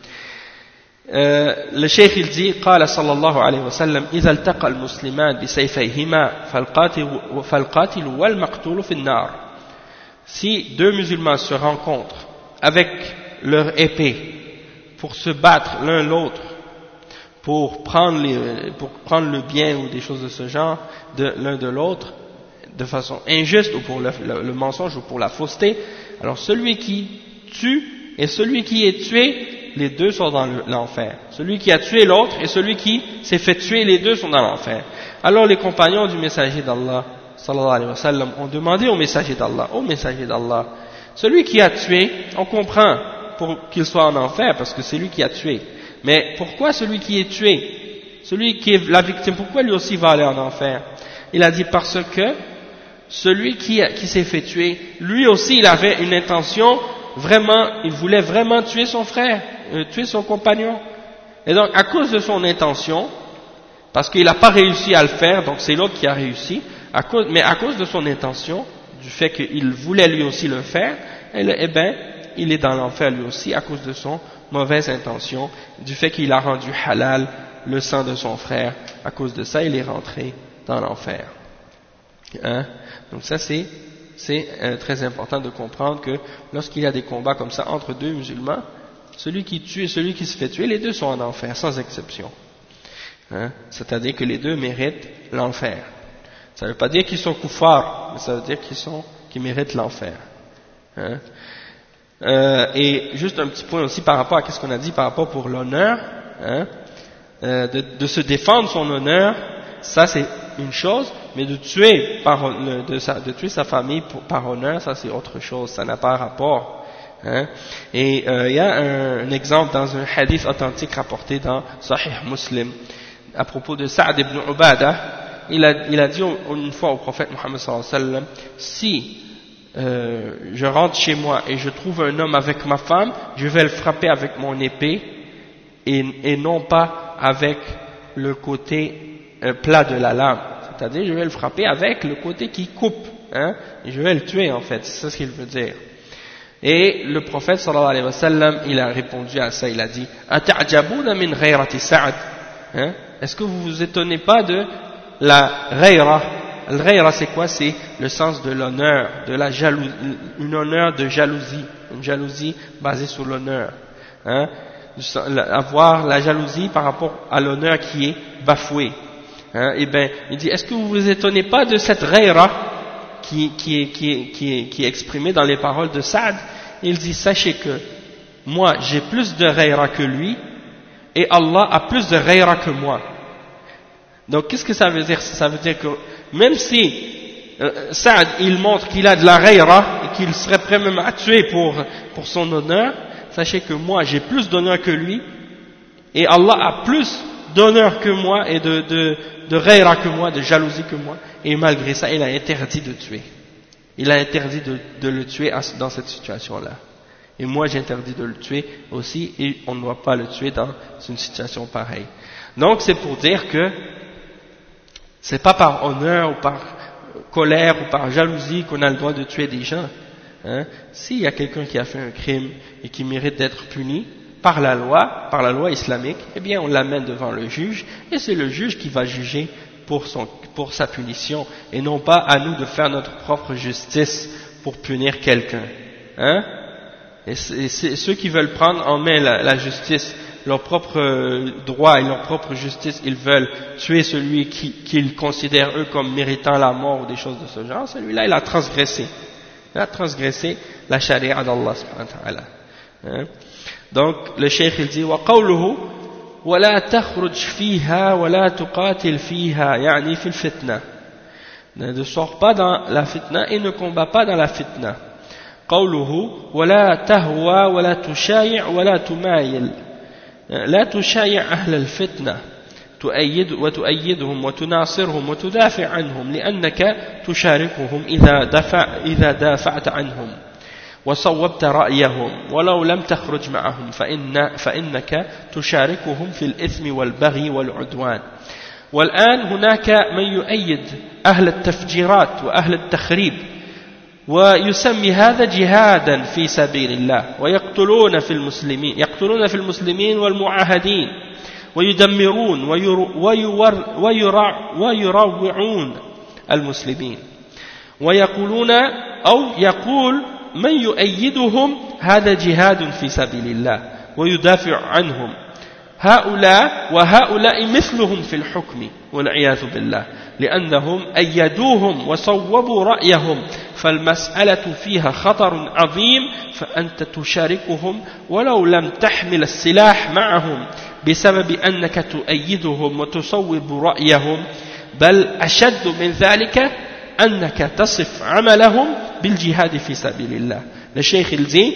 Le cheikh il dit قال صلى الله عليه وسلم إذا التقى المسلمان بسيفيهما فالقاتل والمقتول في النار. Si deux musulmans se rencontrent avec leur épée pour se battre l'un l'autre pour prendre le bien ou des choses de ce genre de l'un de l'autre de façon injuste ou pour le mensonge ou pour la fausseté, alors celui qui tue et celui qui est tué, les deux sont dans l'enfer. Celui qui a tué l'autre et celui qui s'est fait tuer, les deux sont dans l'enfer. Alors les compagnons du messager d'Allah sallallahu alayhi wa sallam ont demandé au messager d'Allah, celui qui a tué, on comprend pour qu'il soit en enfer parce que c'est lui qui a tué, mais pourquoi celui qui est tué, celui qui est la victime, pourquoi lui aussi va aller en enfer? Il a dit parce que celui qui s'est fait tuer, lui aussi il avait une intention, vraiment, il voulait vraiment tuer son frère, tuer son compagnon. Et donc à cause de son intention, parce qu'il n'a pas réussi à le faire, donc c'est l'autre qui a réussi, mais à cause de son intention, du fait qu'il voulait lui aussi le faire, eh ben, il est dans l'enfer lui aussi à cause de son mauvaise intention, du fait qu'il a rendu halal le sang de son frère. À cause de ça, il est rentré dans l'enfer. Hein? Donc ça, c'est très important de comprendre que lorsqu'il y a des combats comme ça entre deux musulmans, celui qui tue et celui qui se fait tuer, les deux sont en enfer, sans exception. Hein? C'est-à-dire que les deux méritent l'enfer. Ça ne veut pas dire qu'ils sont koufars, mais ça veut dire qu'ils méritent l'enfer. Hein? Et juste un petit point aussi par rapport à ce qu'on a dit par rapport pour l'honneur, hein? De se défendre son honneur, ça c'est une chose, mais de tuer sa famille par honneur, ça c'est autre chose, ça n'a pas rapport. Hein? Et il y a un exemple dans un hadith authentique rapporté dans Sahih Muslim à propos de Sa'd ibn Ubadah. Il a dit une fois au prophète Muhammad sallallahu alayhi wa sallam, si je rentre chez moi et je trouve un homme avec ma femme, je vais le frapper avec mon épée et non pas avec le côté plat de la lame, c'est-à-dire je vais le frapper avec le côté qui coupe, hein, et je vais le tuer en fait, c'est ça ce qu'il veut dire. Et le prophète sallallahu alayhi wa sallam, il a répondu à ça, il a dit ata'jabuna min ghayrati Sa'd, hein, est-ce que vous vous étonnez pas de la ghayra? Le ghayra c'est quoi? C'est le sens de l'honneur, de la jalousie, une honneur de jalousie, une jalousie basée sur l'honneur, hein, avoir la jalousie par rapport à l'honneur qui est bafoué. Hein, et ben, il dit, est-ce que vous vous étonnez pas de cette ghayra qui est exprimée dans les paroles de Sa'd? Il dit, sachez que moi j'ai plus de ghayra que lui et Allah a plus de ghayra que moi. Donc qu'est-ce que ça veut dire? Ça veut dire que même si Sa'd il montre qu'il a de la ghayra et qu'il serait prêt même à tuer pour son honneur, sachez que moi j'ai plus d'honneur que lui et Allah a plus d'honneur que moi et de ghayra que moi, de jalousie que moi, et malgré ça il a interdit de tuer. Il a interdit de le tuer dans cette situation-là. Et moi j'interdis de le tuer aussi, et on ne doit pas le tuer dans une situation pareille. Donc c'est pour dire que c'est pas par honneur ou par colère ou par jalousie qu'on a le droit de tuer des gens. Hein? S'il y a quelqu'un qui a fait un crime et qui mérite d'être puni par la loi islamique, eh bien on l'amène devant le juge et c'est le juge qui va juger pour sa punition et non pas à nous de faire notre propre justice pour punir quelqu'un. Hein? Et ceux qui veulent prendre en main la justice, leur propre droit et leur propre justice, ils veulent tuer celui qu'ils considèrent eux comme méritant la mort ou des choses de ce genre, celui-là il a transgressé. Il a transgressé la charia d'Allah subhanahu wa ta'ala. Hein? Donc le cheikh il dit وقوله ولا تخرج فيها ولا تقاتل فيها يعني في الفتنة. Ne sors pas dans la fitna et ne combat pas dans la fitna. قوله ولا تهوى ولا تشايع ولا تمايل. لا تشايع أهل الفتنة وتؤيدهم وتناصرهم وتدافع عنهم لأنك تشاركهم إذا دافعت عنهم وصوبت رأيهم ولو لم تخرج معهم فإنك تشاركهم في الإثم والبغي والعدوان. والآن هناك من يؤيد أهل التفجيرات وأهل التخريب ويسمي هذا جهادا في سبيل الله ويقتلون في المسلمين والمعاهدين ويدمرون ويروعون المسلمين ويقولون أو يقول من يؤيدهم هذا جهاد في سبيل الله ويدافع عنهم وهؤلاء مثلهم في الحكم والعياذ بالله لأنهم أيدوهم وصوبوا رأيهم فالمسألة فيها خطر عظيم فأنت تشاركهم ولو لم تحمل السلاح معهم بسبب أنك تؤيدهم وتصوب رأيهم بل أشد من ذلك أنك تصف عملهم بالجهاد في سبيل الله. Le cheikh il dit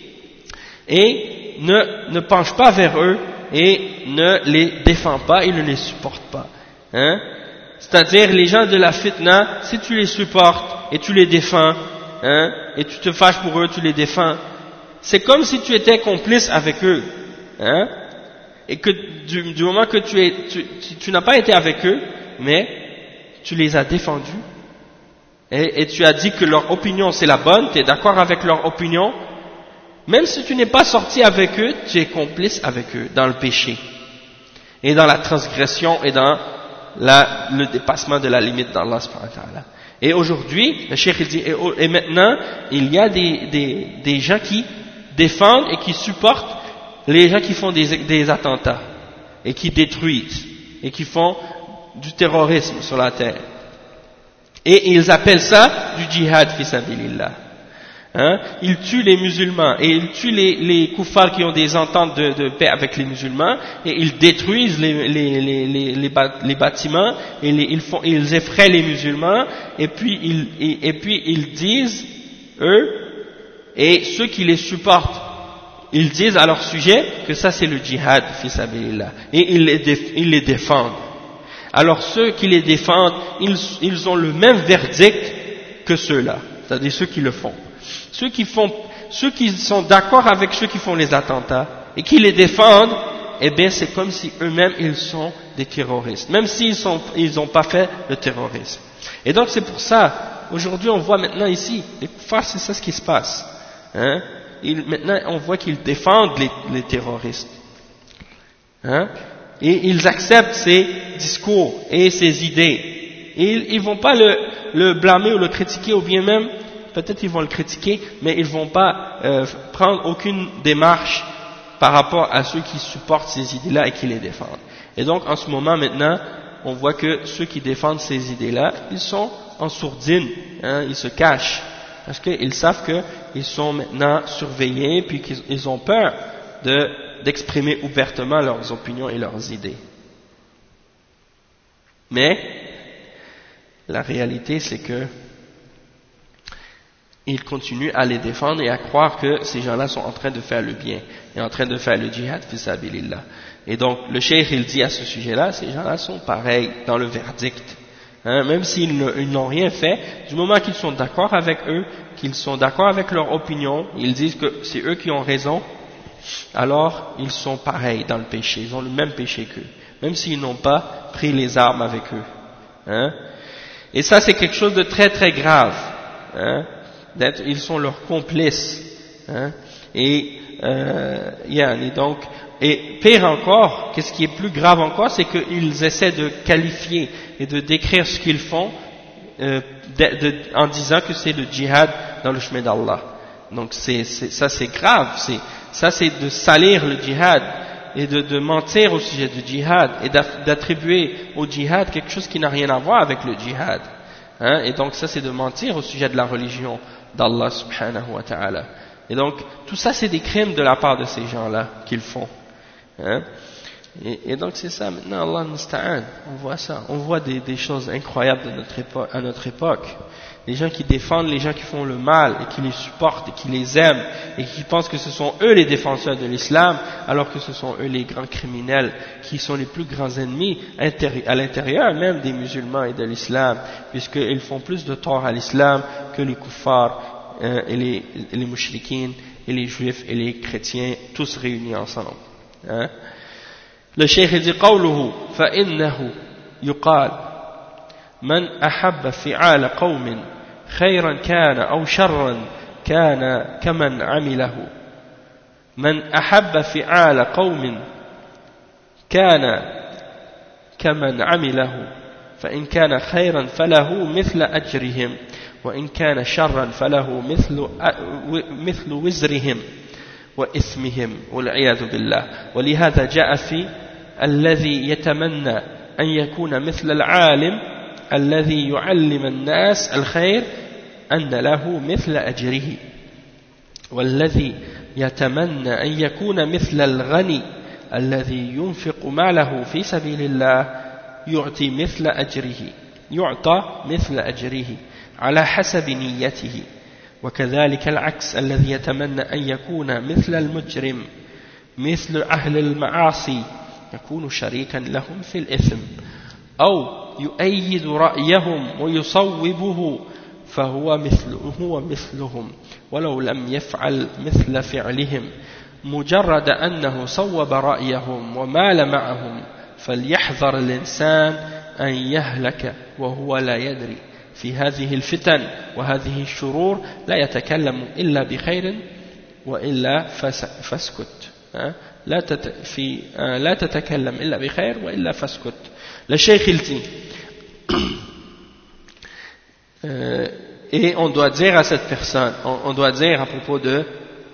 et ne penche pas vers eux et ne les défend pas et ne les supporte pas. Hein? c'est-à-dire les gens de la fitna, si tu les supportes et tu les défends, et tu te fâches pour eux, tu les défends, c'est comme si tu étais complice avec eux, et que du moment que tu n'as pas été avec eux, mais tu les as défendus, et tu as dit que leur opinion c'est la bonne, tu es d'accord avec leur opinion, même si tu n'es pas sorti avec eux, tu es complice avec eux dans le péché, et dans la transgression, et dans le dépassement de la limite d'Allah subhanahu wa ta'ala. Et aujourd'hui, le cheikh il dit, et maintenant, il y a des gens qui défendent et qui supportent les gens qui font des attentats, et qui détruisent, et qui font du terrorisme sur la terre. Et ils appellent ça du djihad fi sabilillah. Ils tuent les musulmans, et ils tuent les kuffars qui ont des ententes de paix avec les musulmans, et ils détruisent les bâtiments, et ils effraient les musulmans, et puis ils disent, eux, et ceux qui les supportent, ils disent à leur sujet que ça c'est le djihad fi sabilillah, et ils les défendent. Alors ceux qui les défendent, ils ont le même verdict que ceux-là, c'est-à-dire ceux qui le font. Ceux qui sont d'accord avec ceux qui font les attentats et qui les défendent, eh bien c'est comme si eux-mêmes ils sont des terroristes, même s'ils n'ont pas fait le terrorisme. Et donc c'est pour ça, aujourd'hui on voit maintenant ici, les kuffars c'est ça ce qui se passe. Maintenant on voit qu'ils défendent les terroristes. Et ils acceptent ces discours et ces idées. Et ils vont pas le blâmer ou le critiquer, ou bien même, peut-être ils vont le critiquer, mais ils vont pas prendre aucune démarche par rapport à ceux qui supportent ces idées-là et qui les défendent. Et donc en ce moment maintenant, on voit que ceux qui défendent ces idées-là, ils sont en sourdine, ils se cachent, parce qu'ils savent qu'ils sont maintenant surveillés, puis qu'ils ont peur d'exprimer ouvertement leurs opinions et leurs idées. Mais la réalité c'est que ils continuent à les défendre et à croire que ces gens-là sont en train de faire le bien et en train de faire le djihad fi sabilillah. Et donc le cheikh il dit à ce sujet-là, ces gens-là sont pareils dans le verdict. Même s'ils n'ont rien fait, du moment qu'ils sont d'accord avec eux, qu'ils sont d'accord avec leur opinion, ils disent que c'est eux qui ont raison, alors ils sont pareils dans le péché, ils ont le même péché qu'eux, même s'ils n'ont pas pris les armes avec eux. Et ça c'est quelque chose de très très grave. Ils sont leurs complices. Et pire encore, qu'est-ce qui est plus grave encore, c'est qu'ils essaient de qualifier et de décrire ce qu'ils font en disant que c'est le djihad dans le chemin d'Allah. Donc ça c'est grave, ça c'est de salir le djihad et de mentir au sujet du djihad et d'attribuer au djihad quelque chose qui n'a rien à voir avec le djihad. Et donc ça c'est de mentir au sujet de la religion d'Allah subhanahu wa ta'ala. Et donc tout ça c'est des crimes de la part de ces gens-là qu'ils font. Et donc c'est ça, maintenant Allah musta'an, on voit ça, on voit des choses incroyables à notre époque. Les gens qui défendent les gens qui font le mal et qui les supportent et qui les aiment et qui pensent que ce sont eux les défenseurs de l'islam, alors que ce sont eux les grands criminels qui sont les plus grands ennemis à l'intérieur même des musulmans et de l'islam, puisqu'ils font plus de tort à l'islam que les kuffars et les mushrikines et les juifs et les chrétiens tous réunis ensemble. Le cheikh dit قوله فإنه يقال من أحب فعال قوم خيرا كان أو شرا كان كمن عمله من أحب فعال قوم كان كمن عمله فإن كان خيرا فله مثل أجرهم وإن كان شرا فله مثل وزرهم وإثمهم والعياذ بالله. ولهذا جاء في الذي يتمنى أن يكون مثل العالم الذي يعلم الناس الخير أن له مثل أجره، والذي يتمنى أن يكون مثل الغني الذي ينفق ماله في سبيل الله يعطى مثل أجره على حسب نيته. وكذلك العكس الذي يتمنى أن يكون مثل المجرم مثل أهل المعاصي يكون شريكا لهم في الإثم أو يؤيد رأيهم ويصوبه فهو مثلهم ولو لم يفعل مثل فعلهم مجرد أنه صوب رأيهم ومال معهم فليحذر الإنسان أن يهلك وهو لا يدري في هذه الفتن وهذه الشرور لا يتكلم إلا بخير وإلا فاسكت لا تتكلم إلا بخير وإلا فاسكت. Le Cheikh il dit et on doit dire à cette personne, on doit dire à propos de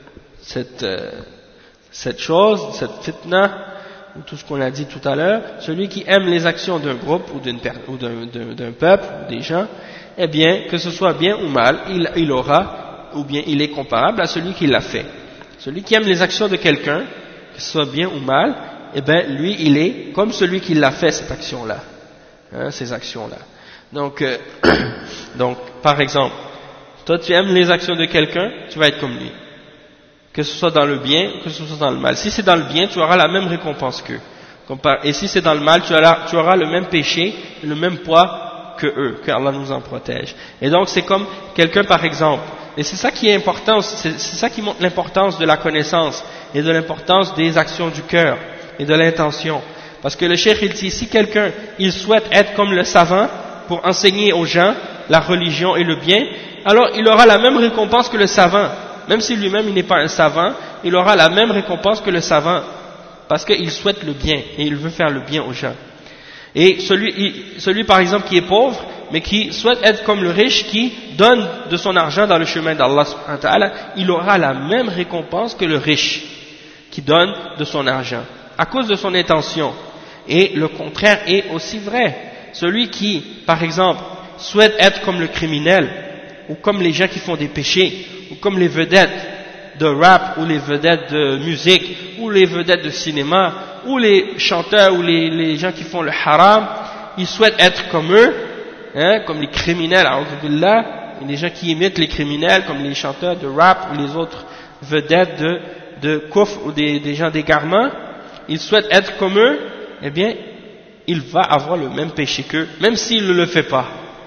cette chose, cette fitna, ou tout ce qu'on a dit tout à l'heure, celui qui aime les actions d'un groupe ou d'un peuple, ou des gens, eh bien, que ce soit bien ou mal, il aura, ou bien il est comparable à celui qui l'a fait. Celui qui aime les actions de quelqu'un, que ce soit bien ou mal, eh bien, lui, il est comme celui qui l'a fait, cette action-là, ces actions-là. Donc, par exemple, toi tu aimes les actions de quelqu'un, tu vas être comme lui. Que ce soit dans le bien, que ce soit dans le mal. Si c'est dans le bien, tu auras la même récompense qu'eux. Et si c'est dans le mal, tu auras le même péché, le même poids que eux, que Allah nous en protège. Et donc c'est comme quelqu'un par exemple, et c'est ça qui est important, c'est ça qui montre l'importance de la connaissance et de l'importance des actions du cœur et de l'intention. Parce que le cheikh il dit, si quelqu'un il souhaite être comme le savant pour enseigner aux gens la religion et le bien, alors il aura la même récompense que le savant. Même si lui-même il n'est pas un savant, il aura la même récompense que le savant, parce qu'il souhaite le bien et il veut faire le bien aux gens. Et celui par exemple qui est pauvre, mais qui souhaite être comme le riche, qui donne de son argent dans le chemin d'Allah subhanahu wa ta'ala, il aura la même récompense que le riche qui donne de son argent, à cause de son intention. Et le contraire est aussi vrai. Celui qui, par exemple, souhaite être comme le criminel, ou comme les gens qui font des péchés, ou comme les vedettes de rap, ou les vedettes de musique, ou les vedettes de cinéma, ou les chanteurs, ou les gens qui font le haram, ils souhaitent être comme eux, comme les criminels, et les gens qui imitent les criminels, comme les chanteurs de rap, ou les autres vedettes de kufr, ou des gens d'égarement, ils souhaitent être comme eux, eh bien, il va avoir le même péché qu'eux, même s'il ne le fait pas.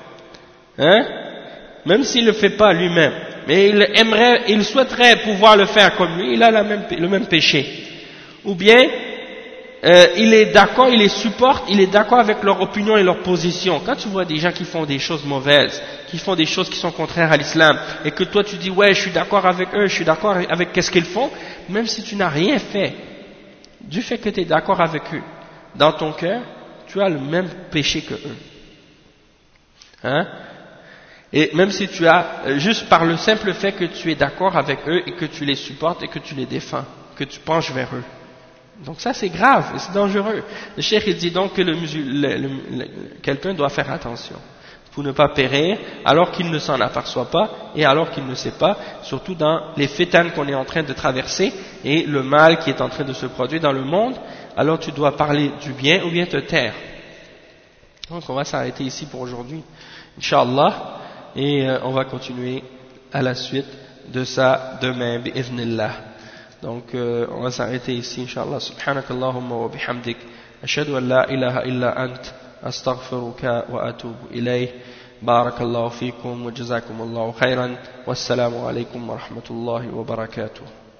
Même s'il ne le fait pas lui-même. Mais il souhaiterait pouvoir le faire comme lui, il a le même péché. Ou bien, il est d'accord, il les supporte, il est d'accord avec leur opinion et leur position. Quand tu vois des gens qui font des choses mauvaises, qui font des choses qui sont contraires à l'islam, et que toi tu dis, ouais, je suis d'accord avec eux, je suis d'accord avec qu'est-ce qu'ils font, même si tu n'as rien fait, du fait que tu es d'accord avec eux, dans ton cœur, tu as le même péché que eux. Et même si tu as, juste par le simple fait que tu es d'accord avec eux et que tu les supportes et que tu les défends, que tu penches vers eux. Donc ça c'est grave et c'est dangereux. Le cheikh il dit donc que quelqu'un doit faire attention pour ne pas périr alors qu'il ne s'en aperçoit pas et alors qu'il ne sait pas, surtout dans les fitanes qu'on est en train de traverser et le mal qui est en train de se produire dans le monde, alors tu dois parler du bien ou bien te taire. Donc on va s'arrêter ici pour aujourd'hui, Inch'Allah. Et on va continuer à la suite de ça demain, bi'idhnillah. Donc on va s'arrêter ici, Inch'Allah. Subhanakallahumma wa bihamdik. Ashhadu an la ilaha illa ant. Astaghfiruka wa atubu ilayh. Barakallahu fikum wa jazakumullahu khairan. Wassalamu alaykum wa rahmatullahi wa barakatuh.